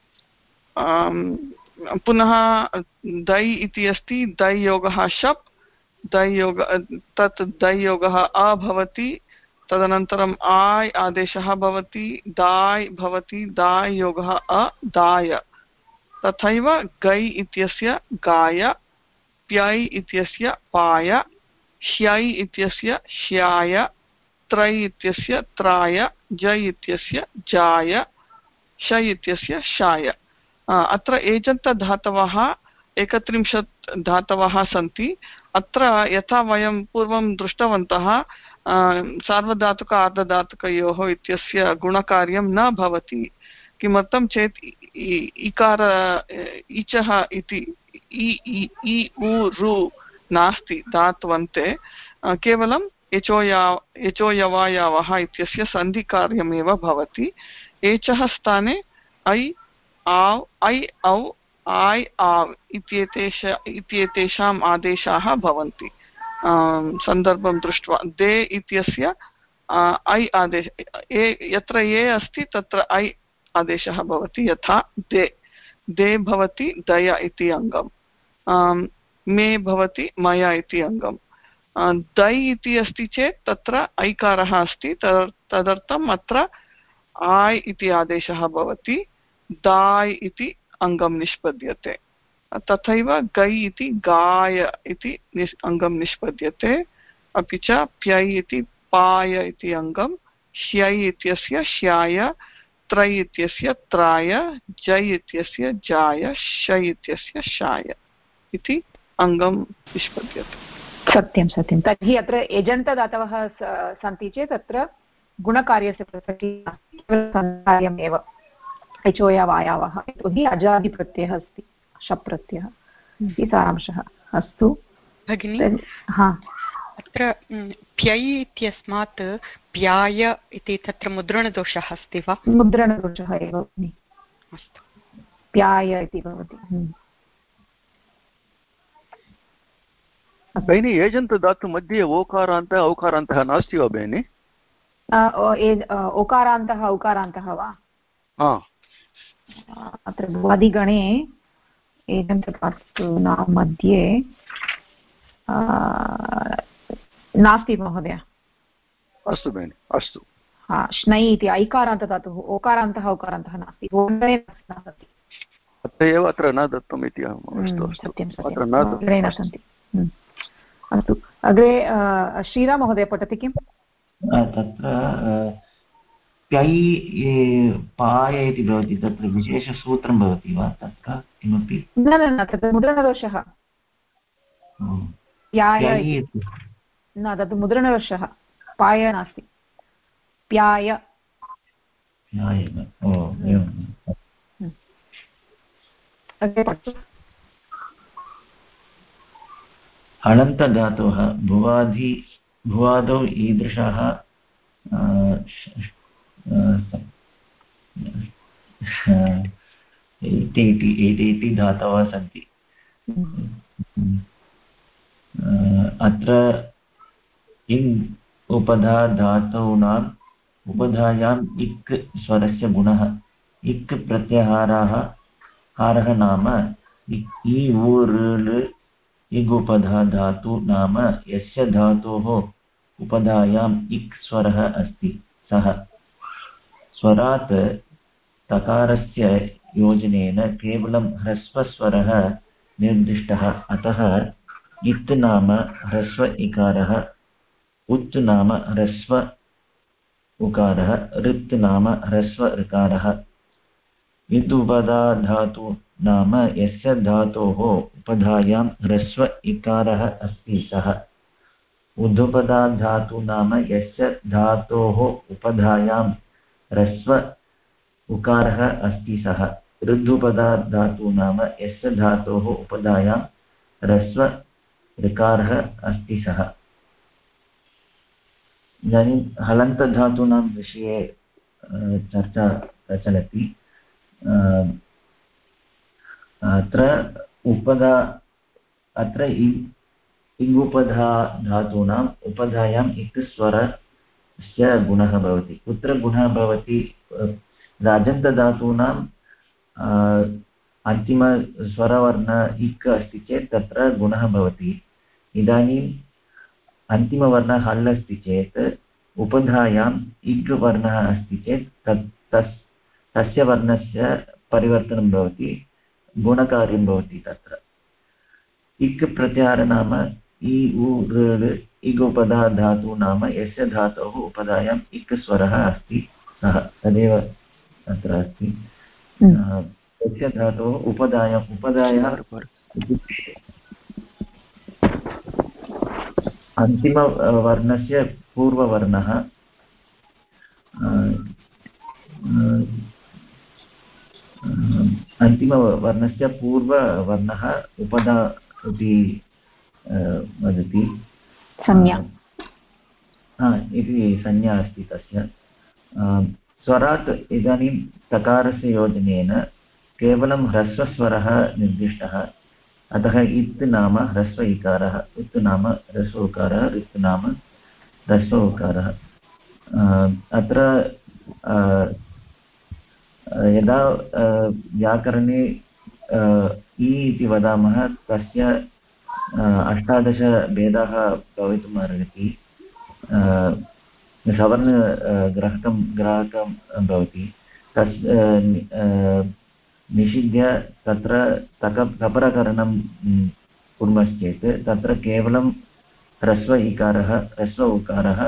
पुनः दै इति अस्ति, दै योगः शप्, दै योग तत् दै योगः अ भवति, तदनन्तरम् आय् आदेशः भवति, दाय् भवति, दाय् योगः अ दाय। तथैव गै इत्यस्य गाय, प्यै इत्यस्य पाय, श्यै इत्यस्य श्याय, त्रै इत्यस्य त्राय, जै इत्यस्य जाय, शै इत्यस्य शाय। अत्र एजन्तधातवः 31 धातवः सन्ति। अत्र यथा वयं पूर्वं दृष्टवन्तः सार्वधातुक आर्धधातुकयोः इत्यस्य गुणकार्यं न भवति। किमर्थं चेत् इकार इचः इति इ उ रु नास्ति धात्वन्ते, केवलं एचोयवायावः इत्यस्य सन्धिकार्यमेव भवति। एचः स्थाने ऐ आव्, ऐ औ, आय् आव् इत्येतेषाम् आदेशाः भवन्ति। सन्दर्भं दृष्ट्वा दे इत्यस्य ऐ आदेश, यत्र ए अस्ति तत्र ऐ आदेशः भवति, यथा दे, दे भवति दय इति अङ्गम्, मे भवति मया इति अङ्गम्। दै इति अस्ति चेत् तत्र ऐकारः अस्ति, तदर्थम् अत्र आय् इति आदेशः भवति, दाय् इति अङ्गं निष्पद्यते। तथैव गै इति गाय इति अङ्गं निष्पद्यते। अपि च प्यै इति पाय इति अङ्गं, श्यै इत्यस्य श्याय, त्रै इत्यस्य त्राय, जै इत्यस्य जाय, शै इत्यस्य शाय इति अङ्गं निष्पद्यते। सत्यं सत्यं। तर्हि अत्र एजन्तदातवः सन्ति चेत् अत्र गुणकार्यस्य प्रसक्तिः एचोयवायावः, यतोहि अजादिप्रत्ययः अस्ति, शप् प्रत्ययः इति सारांशः। अस्तु भगिनि, अत्र प्यै इत्यस्मात् प्याय इति तत्र मुद्रणदोषः अस्ति वा? मुद्रणदोषः एव अस्तु, प्याय इति भवति। भगिनी, एजन्तदातु मध्ये ओकारान्तः औकारान्तः नास्ति वा भगिनि? ओकारान्तः औकारान्तः वा? अत्र भ्वादिगणे एजन्तदातूनां मध्ये नास्ति महोदय। अस्तु भगिनि, अस्तु। श्नै इति ऐकारान्तदातुः, ओकारान्तः औकारान्तः नास्ति, अत्र एव अत्र न दत्तम् इति। सत्यं सत्यं, न सन्ति। अस्तु, अग्रे श्रीराम महोदय पठति किम्? तत्र प्यै पाय इति भवति, तत्र विशेषसूत्रं भवति वा तत्र किमपि? न न न, तत्र मुद्रणदोषः। प्याय न, तत् मुद्रणदोषः, पाय नास्ति, प्याय। हलन्तधातोः भुवादौ ईदृशः इति धातवः सन्ति। अत्र इङ् उपधा धातूनाम् उपधायाम् इक् स्वरस्य गुणः। इक् प्रत्याहारः नाम इ उ ऋ इगुपधा धातु नाम यस्य धातोः उपधायाम् इक् स्वरः अस्ति सः। स्वरात् तकारस्य योजनेन केवलं ह्रस्वस्वरः निर्दिष्टः, अतः इत् नाम ह्रस्व इकारः, उत् नाम ह्रस्व उकारः, ऋत् नाम ह्रस्व ऋकारः। इदुपधा धातु नाम यस्य धातोः उपधायां ह्रस्व इकारः अस्ति सः। उदुपधा धातु नाम यस्य धातोः उपधायां ह्रस्व उकारः अस्ति सः। ऋदुपधा धातु नाम यस्य धातोः उपधायां ह्रस्व ऋकारः अस्ति सः। इदानीं हलन्तधातूनां विषये चर्चा प्रचलति। अत्र इङ्गुपधा धातूनाम् उपधायाम् इक् स्वरस्य गुणः भवति। कुत्र गुणः भवति? राजन्तधातूनां अन्तिमस्वरवर्ण इक् अस्ति चेत् तत्र गुणः भवति। इदानीम् अन्तिमवर्णः हल् अस्ति चेत् उपधायाम् इग् वर्णः अस्ति चेत् तस्य वर्णस्य परिवर्तनं भवति, गुणकार्यं भवति। तत्र इक् प्रत्याहार नाम इ उ ऋ इग् उपधा धातु नाम यस्य धातोः उपधायाम् इक् स्वरः अस्ति सः तदेव अत्र अस्ति। यस्य धातोः उपधायाम् उपधायाः अन्तिमवर्णस्य पूर्ववर्णः अन्तिमवर्णस्य पूर्ववर्णः उपधा इति वदति, संज्ञा इति संज्ञा अस्ति तस्य। स्वरात् इदानीं तकारस्य योजनेन केवलं ह्रस्वस्वरः निर्दिष्टः, अतः इत् नाम ह्रस्व इकारः, उत् नाम ह्रस्व उकारः, ऋत् नाम ह्रस्व उकारः। अत्र यदा व्याकरणे इ इति वदामः तस्य 18 भेदाः भवितुम् अर्हति। सवर्णग्राहकं भवति, तस् निषिध्य तत्र तपरकरणं कुर्मश्चेत् तत्र केवलं ह्रस्व इकारः, ह्रस्व उकारः,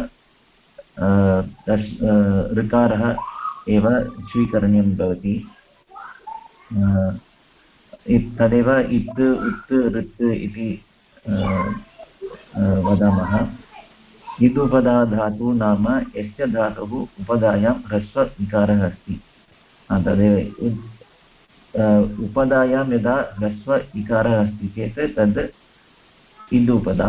ऋकारः एव स्वीकरणीयं भवति। तदेव इत् उत् ऋत् इति वदामः। इदुपदा धातु नाम यस्य धातुः उपधायां ह्रस्व इकारः अस्ति। तदेव उपधायां यदा ह्रस्व इकारः अस्ति चेत् तद् इदुपदा।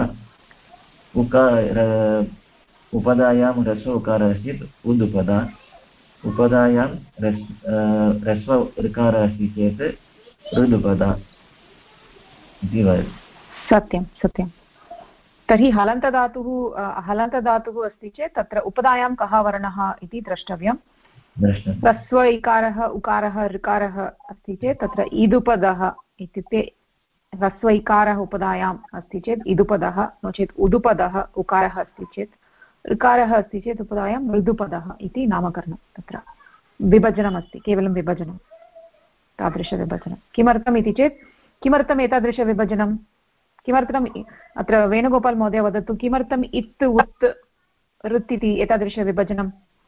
उपधायां ह्रस्व उकारः अस्ति चेत् उदुपदा। उपधायां ह्रस्व ऋकारः अस्ति चेत् ऋदुपदा इति वदति। सत्यं सत्यं। तर्हि हलन्तधातुः अस्ति चेत् तत्र उपधायां कः वर्णः इति द्रष्टव्यं। ह्रस्व इकारः उकारः ऋकारः अस्ति चेत् तत्र इदुपदः, इत्युक्ते ह्रस्व इकारः उपधायाम् अस्ति चेत् इदुपदः, नो चेत् उदुपदः उकारः अस्ति चेत् ऋकारः अस्ति चेत् उपधायां मृदुपदः इति नामकरणं। तत्र विभजनमस्ति, केवलं विभजनं, तादृशविभजनं। किमर्थम् इति चेत् किमर्थम् एतादृशविभजनं, किमर्थम् अत्र वेणुगोपाल् महोदय वदतु, किमर्थम् इत् उत् ऋत् इति एतादृशविभजनं?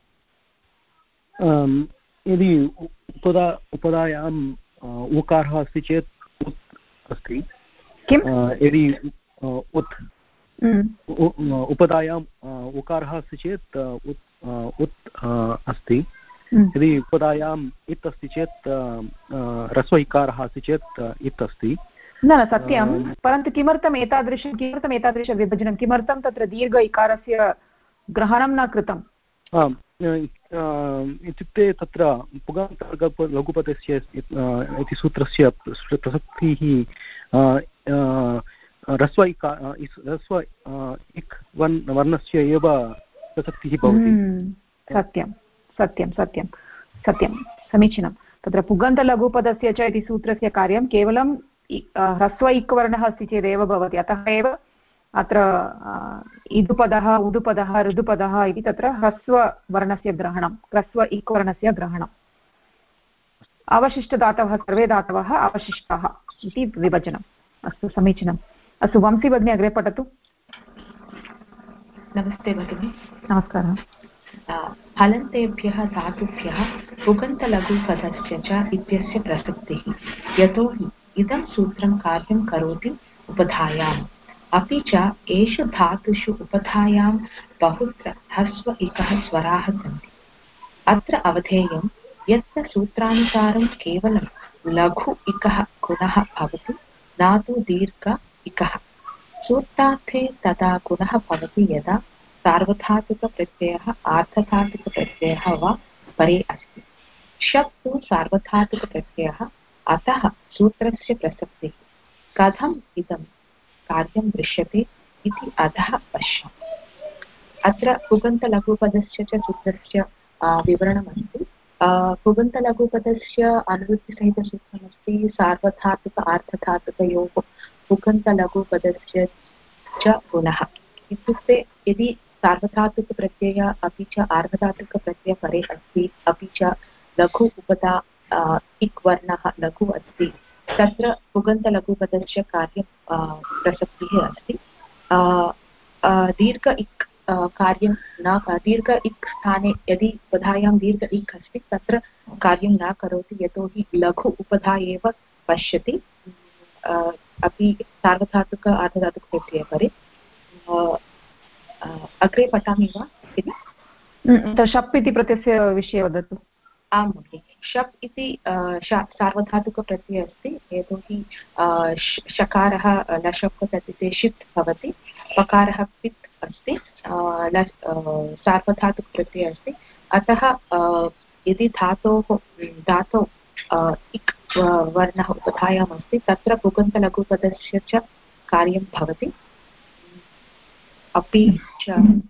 यदि उपधायाम् उकारः अस्ति चेत् उत् अस्ति, यदि उत् उपधायाम् उकारः अस्ति चेत् उत् अस्ति, यदि उपधायाम् इत् अस्ति चेत् ह्रस्व इकारः अस्ति चेत् इत् अस्ति। न सत्यं, परन्तु किमर्थम् एतादृशविभजनं, किमर्थं तत्र दीर्घ इकारस्य ग्रहणं न कृतम्? इत्युक्ते तत्र पुगन्तलघुपदस्य इति सूत्रस्य प्रसक्तिः ह्रस्व इक् वर्णस्य एव प्रसक्तिः भवति। सत्यं सत्यं सत्यं सत्यं, समीचीनं। तत्र पुगन्तलघुपदस्य च इति सूत्रस्य कार्यं केवलं ह्रस्व इक् वर्णः अस्ति चेदेव भवति। अतः एव अत्र इदुपदः उदुपदः ऋदुपदः इति तत्र ह्रस्ववर्णस्य ग्रहणं, ह्रस्व इक् वर्णस्य ग्रहणम्। अवशिष्टधातवः सर्वे धातवः अवशिष्टाः इति विभजनम्। अस्तु, समीचीनम्। अस्तु, वंशी भगिनी अग्रे पठतु। नमस्ते भगिनी। नमस्कारः। हलन्तेभ्यः धातुभ्यः पुगन्तलघुपदस्य च इत्यस्य प्रसक्तिः, यतोहि इदं सूत्रं कार्यं करोति उपधायाम्, अपि च एषु धातुषु उपधायां बहुत्र ह्रस्व इकः स्वराः सन्ति। अत्र अवधेयं यत्र सूत्रानुसारं केवलं लघु इकः गुणः भवति, न तु दीर्घ इकः। सूत्रार्थे तदा गुणः भवति यदा सार्वधातुकप्रत्ययः आर्धधातुकप्रत्ययः वा परे अस्ति। शप् तु सार्वधातुकप्रत्ययः, अतः सूत्रस्य प्रसक्तिः। कथम् इदं कार्यं दृश्यते इति अधः पश्यामः। अत्र पुगन्तलघुपदस्य च सूत्रस्य विवरणमस्ति। पुगन्तलघुपदस्य अनुवृत्तिसहितसूत्रमस्ति सार्वधातुक आर्धधातुकयोः पुगन्तलघुपदस्य च गुणः। इत्युक्ते यदि सार्वधातुकप्रत्यय अपि च आर्धधातुकप्रत्यय परे अस्ति अपि च लघु उपधा इक् वर्णः लघु अस्ति तत्र पुगन्तलघुपदस्य कार्यं प्रसक्तिः अस्ति। दीर्घ इक् कार्यं न दीर्घ इक् स्थाने यदि उपधायां दीर्घ इक् अस्ति तत्र कार्यं न करोति यतोहि लघु उपधा एव पश्यति अपि सार्वधातुक आर्धधातुकप्रत्ययपरे। अग्रे पठामि वा इति? शप् इति प्रत्ययस्य विषये वदतु। आम् भगिनि, शप् इति सार्वधातुकप्रत्ययः अस्ति यतोहि शकारः लशप् षित् भवति, पकारः पित् अस्ति, सार्वधातुकप्रत्ययः अस्ति। अतः यदि धातौ इक् वर्णः उपधायाम् अस्ति तत्र पुगन्तलघुपदस्य च कार्यं भवति। अपि च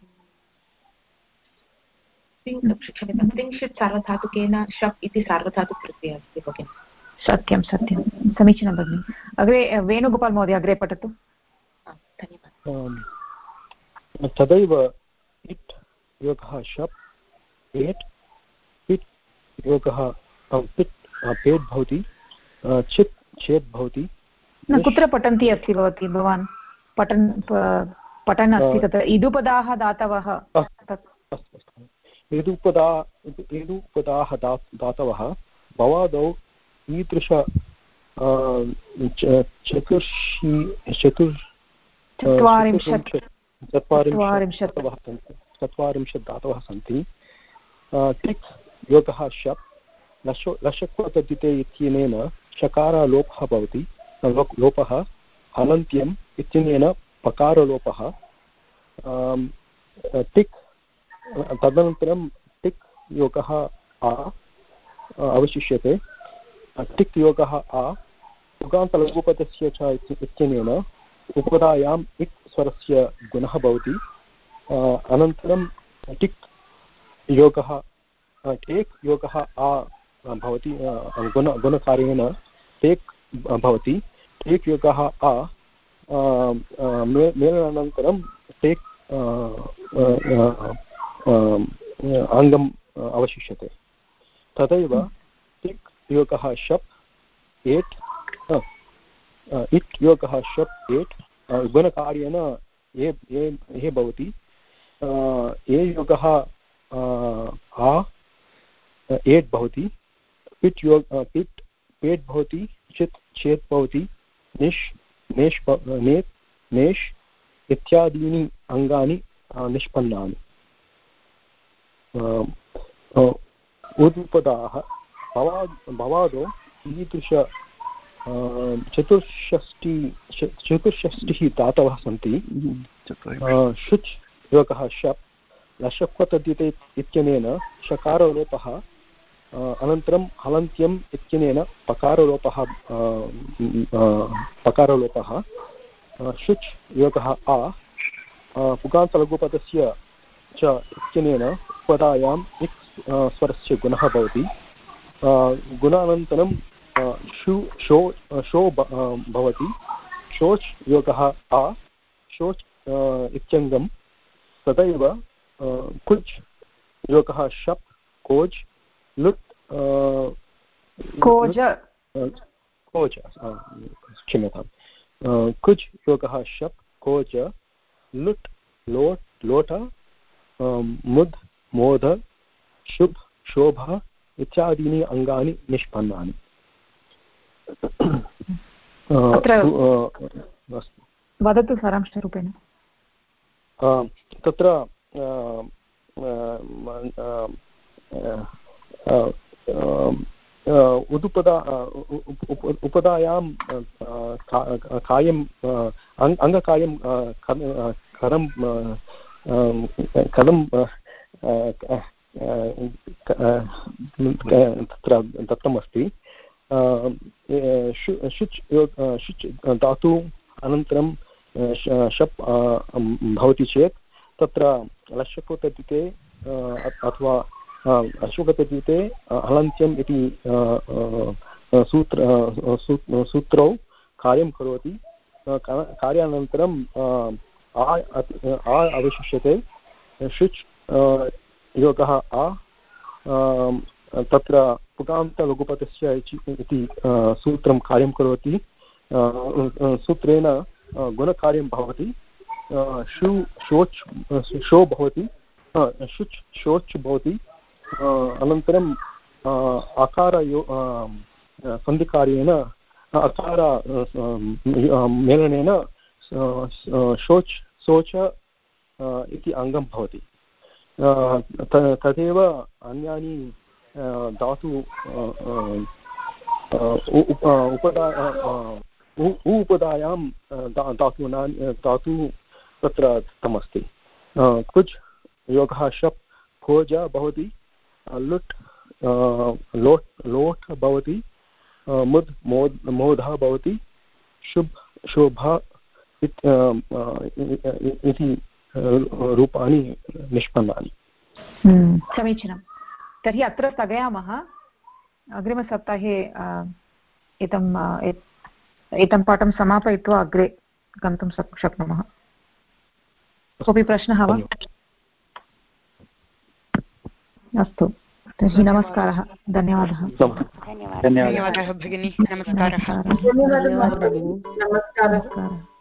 तिङ्क्षित् सार्वधातुकेन शप् इति सार्वधातुकप्रत्ययः अस्ति भगिनि। सत्यं सत्यं, समीचीनं भगिनि। अग्रे वेणुगोपाल् महोदय अग्रे पठतु। धन्यवादः। तदैव इट् योगः शप् एट् पिट् योगः पिट् पेट् भवति, चित् चेत् भवति। कुत्र पठन्ती अस्ति भवती? भवान् पठन् अस्ति तत्र इदुपदाः दातवः। इदुपदाः दातवः भवादौ ईदृश चत्वारिंशत् धातवः सन्ति। टिक् योगः शप् लशक्वतद्धिते इत्यनेन शकारालोपः भवति, लोपः हलन्त्यम् इत्यनेन पकारलोपः। टिक् तदनन्तरं टिक् योगः आ अवशिष्यते। टिक् योगः आ पुगान्तलघुपदस्य च इत्यनेन उपधायाम् इक् स्वरस्य गुणः भवति। अनन्तरं टिक् योगः टेक् योगः आ भवति, गुणकार्येण टेक् भवति। टेक् योगः आ मेलनानन्तरं टेक् अङ्गम् अवशिष्यते। तथैव टिक् योगः शप् एट् इट् योगः शप् एट् गुणकार्येण ए भवति। ए योगः आ एट् भवति। पिट् पेट् भवति, चित् चेत् भवति, निश् नेश् नेत् नेश् इत्यादीनि अङ्गानि निष्पन्नानि। उदुपदाः भवादौ ईदृश चतुष्षष्टिः धातवः सन्ति। शुच् योगः शप् लशक्वतद्धिते इत्यनेन शकारलोपः, अनन्तरं हलन्त्यम् इत्यनेन पकारलोपः। शुच् योगः आ पुगान्तलघुपदस्य च इत्यनेन उपधायाम् इक् स्वरस्य गुणः भवति। गुणानन्तरं शो भवति। शोच् योगः आ शोच् इत्यङ्गं। तदैव कुज् योगः शप् कोज् लुट् क्षम्यताम्। कुज् योगः शप् कोज लुट् लोट् लोट मुद् मोद शुभ् शोभ इत्यादीनि अङ्गानि निष्पन्नानि। वदतु सारांशरूपेण। तत्र उपधायां कार्यं अङ्गकार्यं कथं तत्र दत्तमस्ति। शुच् धातु अनन्तरं शप् भवति चेत् तत्र लशक्वतद्धिते अथवा अशुकप्रतीते हलन्त्यम् इति सूत्रौ कार्यं करोति। कार्यानन्तरं आ अवशिष्यते। शुच् योगः आ तत्र पुटान्तलघुपतस्य इति सूत्रं कार्यं करोति। सूत्रेण गुणकार्यं भवति। शोच् शो भवति। शुच् शोच् भवति। अनन्तरम् अकारयो सन्धिकार्येण अकार मेलनेन शोच् शोच इति अङ्गं भवति। तदेव अन्यानि धातु उपधायां धातु तत्र दत्तमस्ति। कुज् योगः शप् खोज भवति। लुट् लोट् भवति। मुद् मोधः भवति। शुभ शोभा इति रूपाणि निष्पन्नानि। समीचीनं। तर्हि अत्र स्थगयामः। अग्रिमसप्ताहे एतं पाठं समापयित्वा अग्रे गन्तुं शक्नुमः। कोऽपि प्रश्नः वा? अस्तु तर्हि नमस्कारः। धन्यवादः। धन्यवादः भगिनी। नमस्कारः। धन्यवादः। नमस्कारः।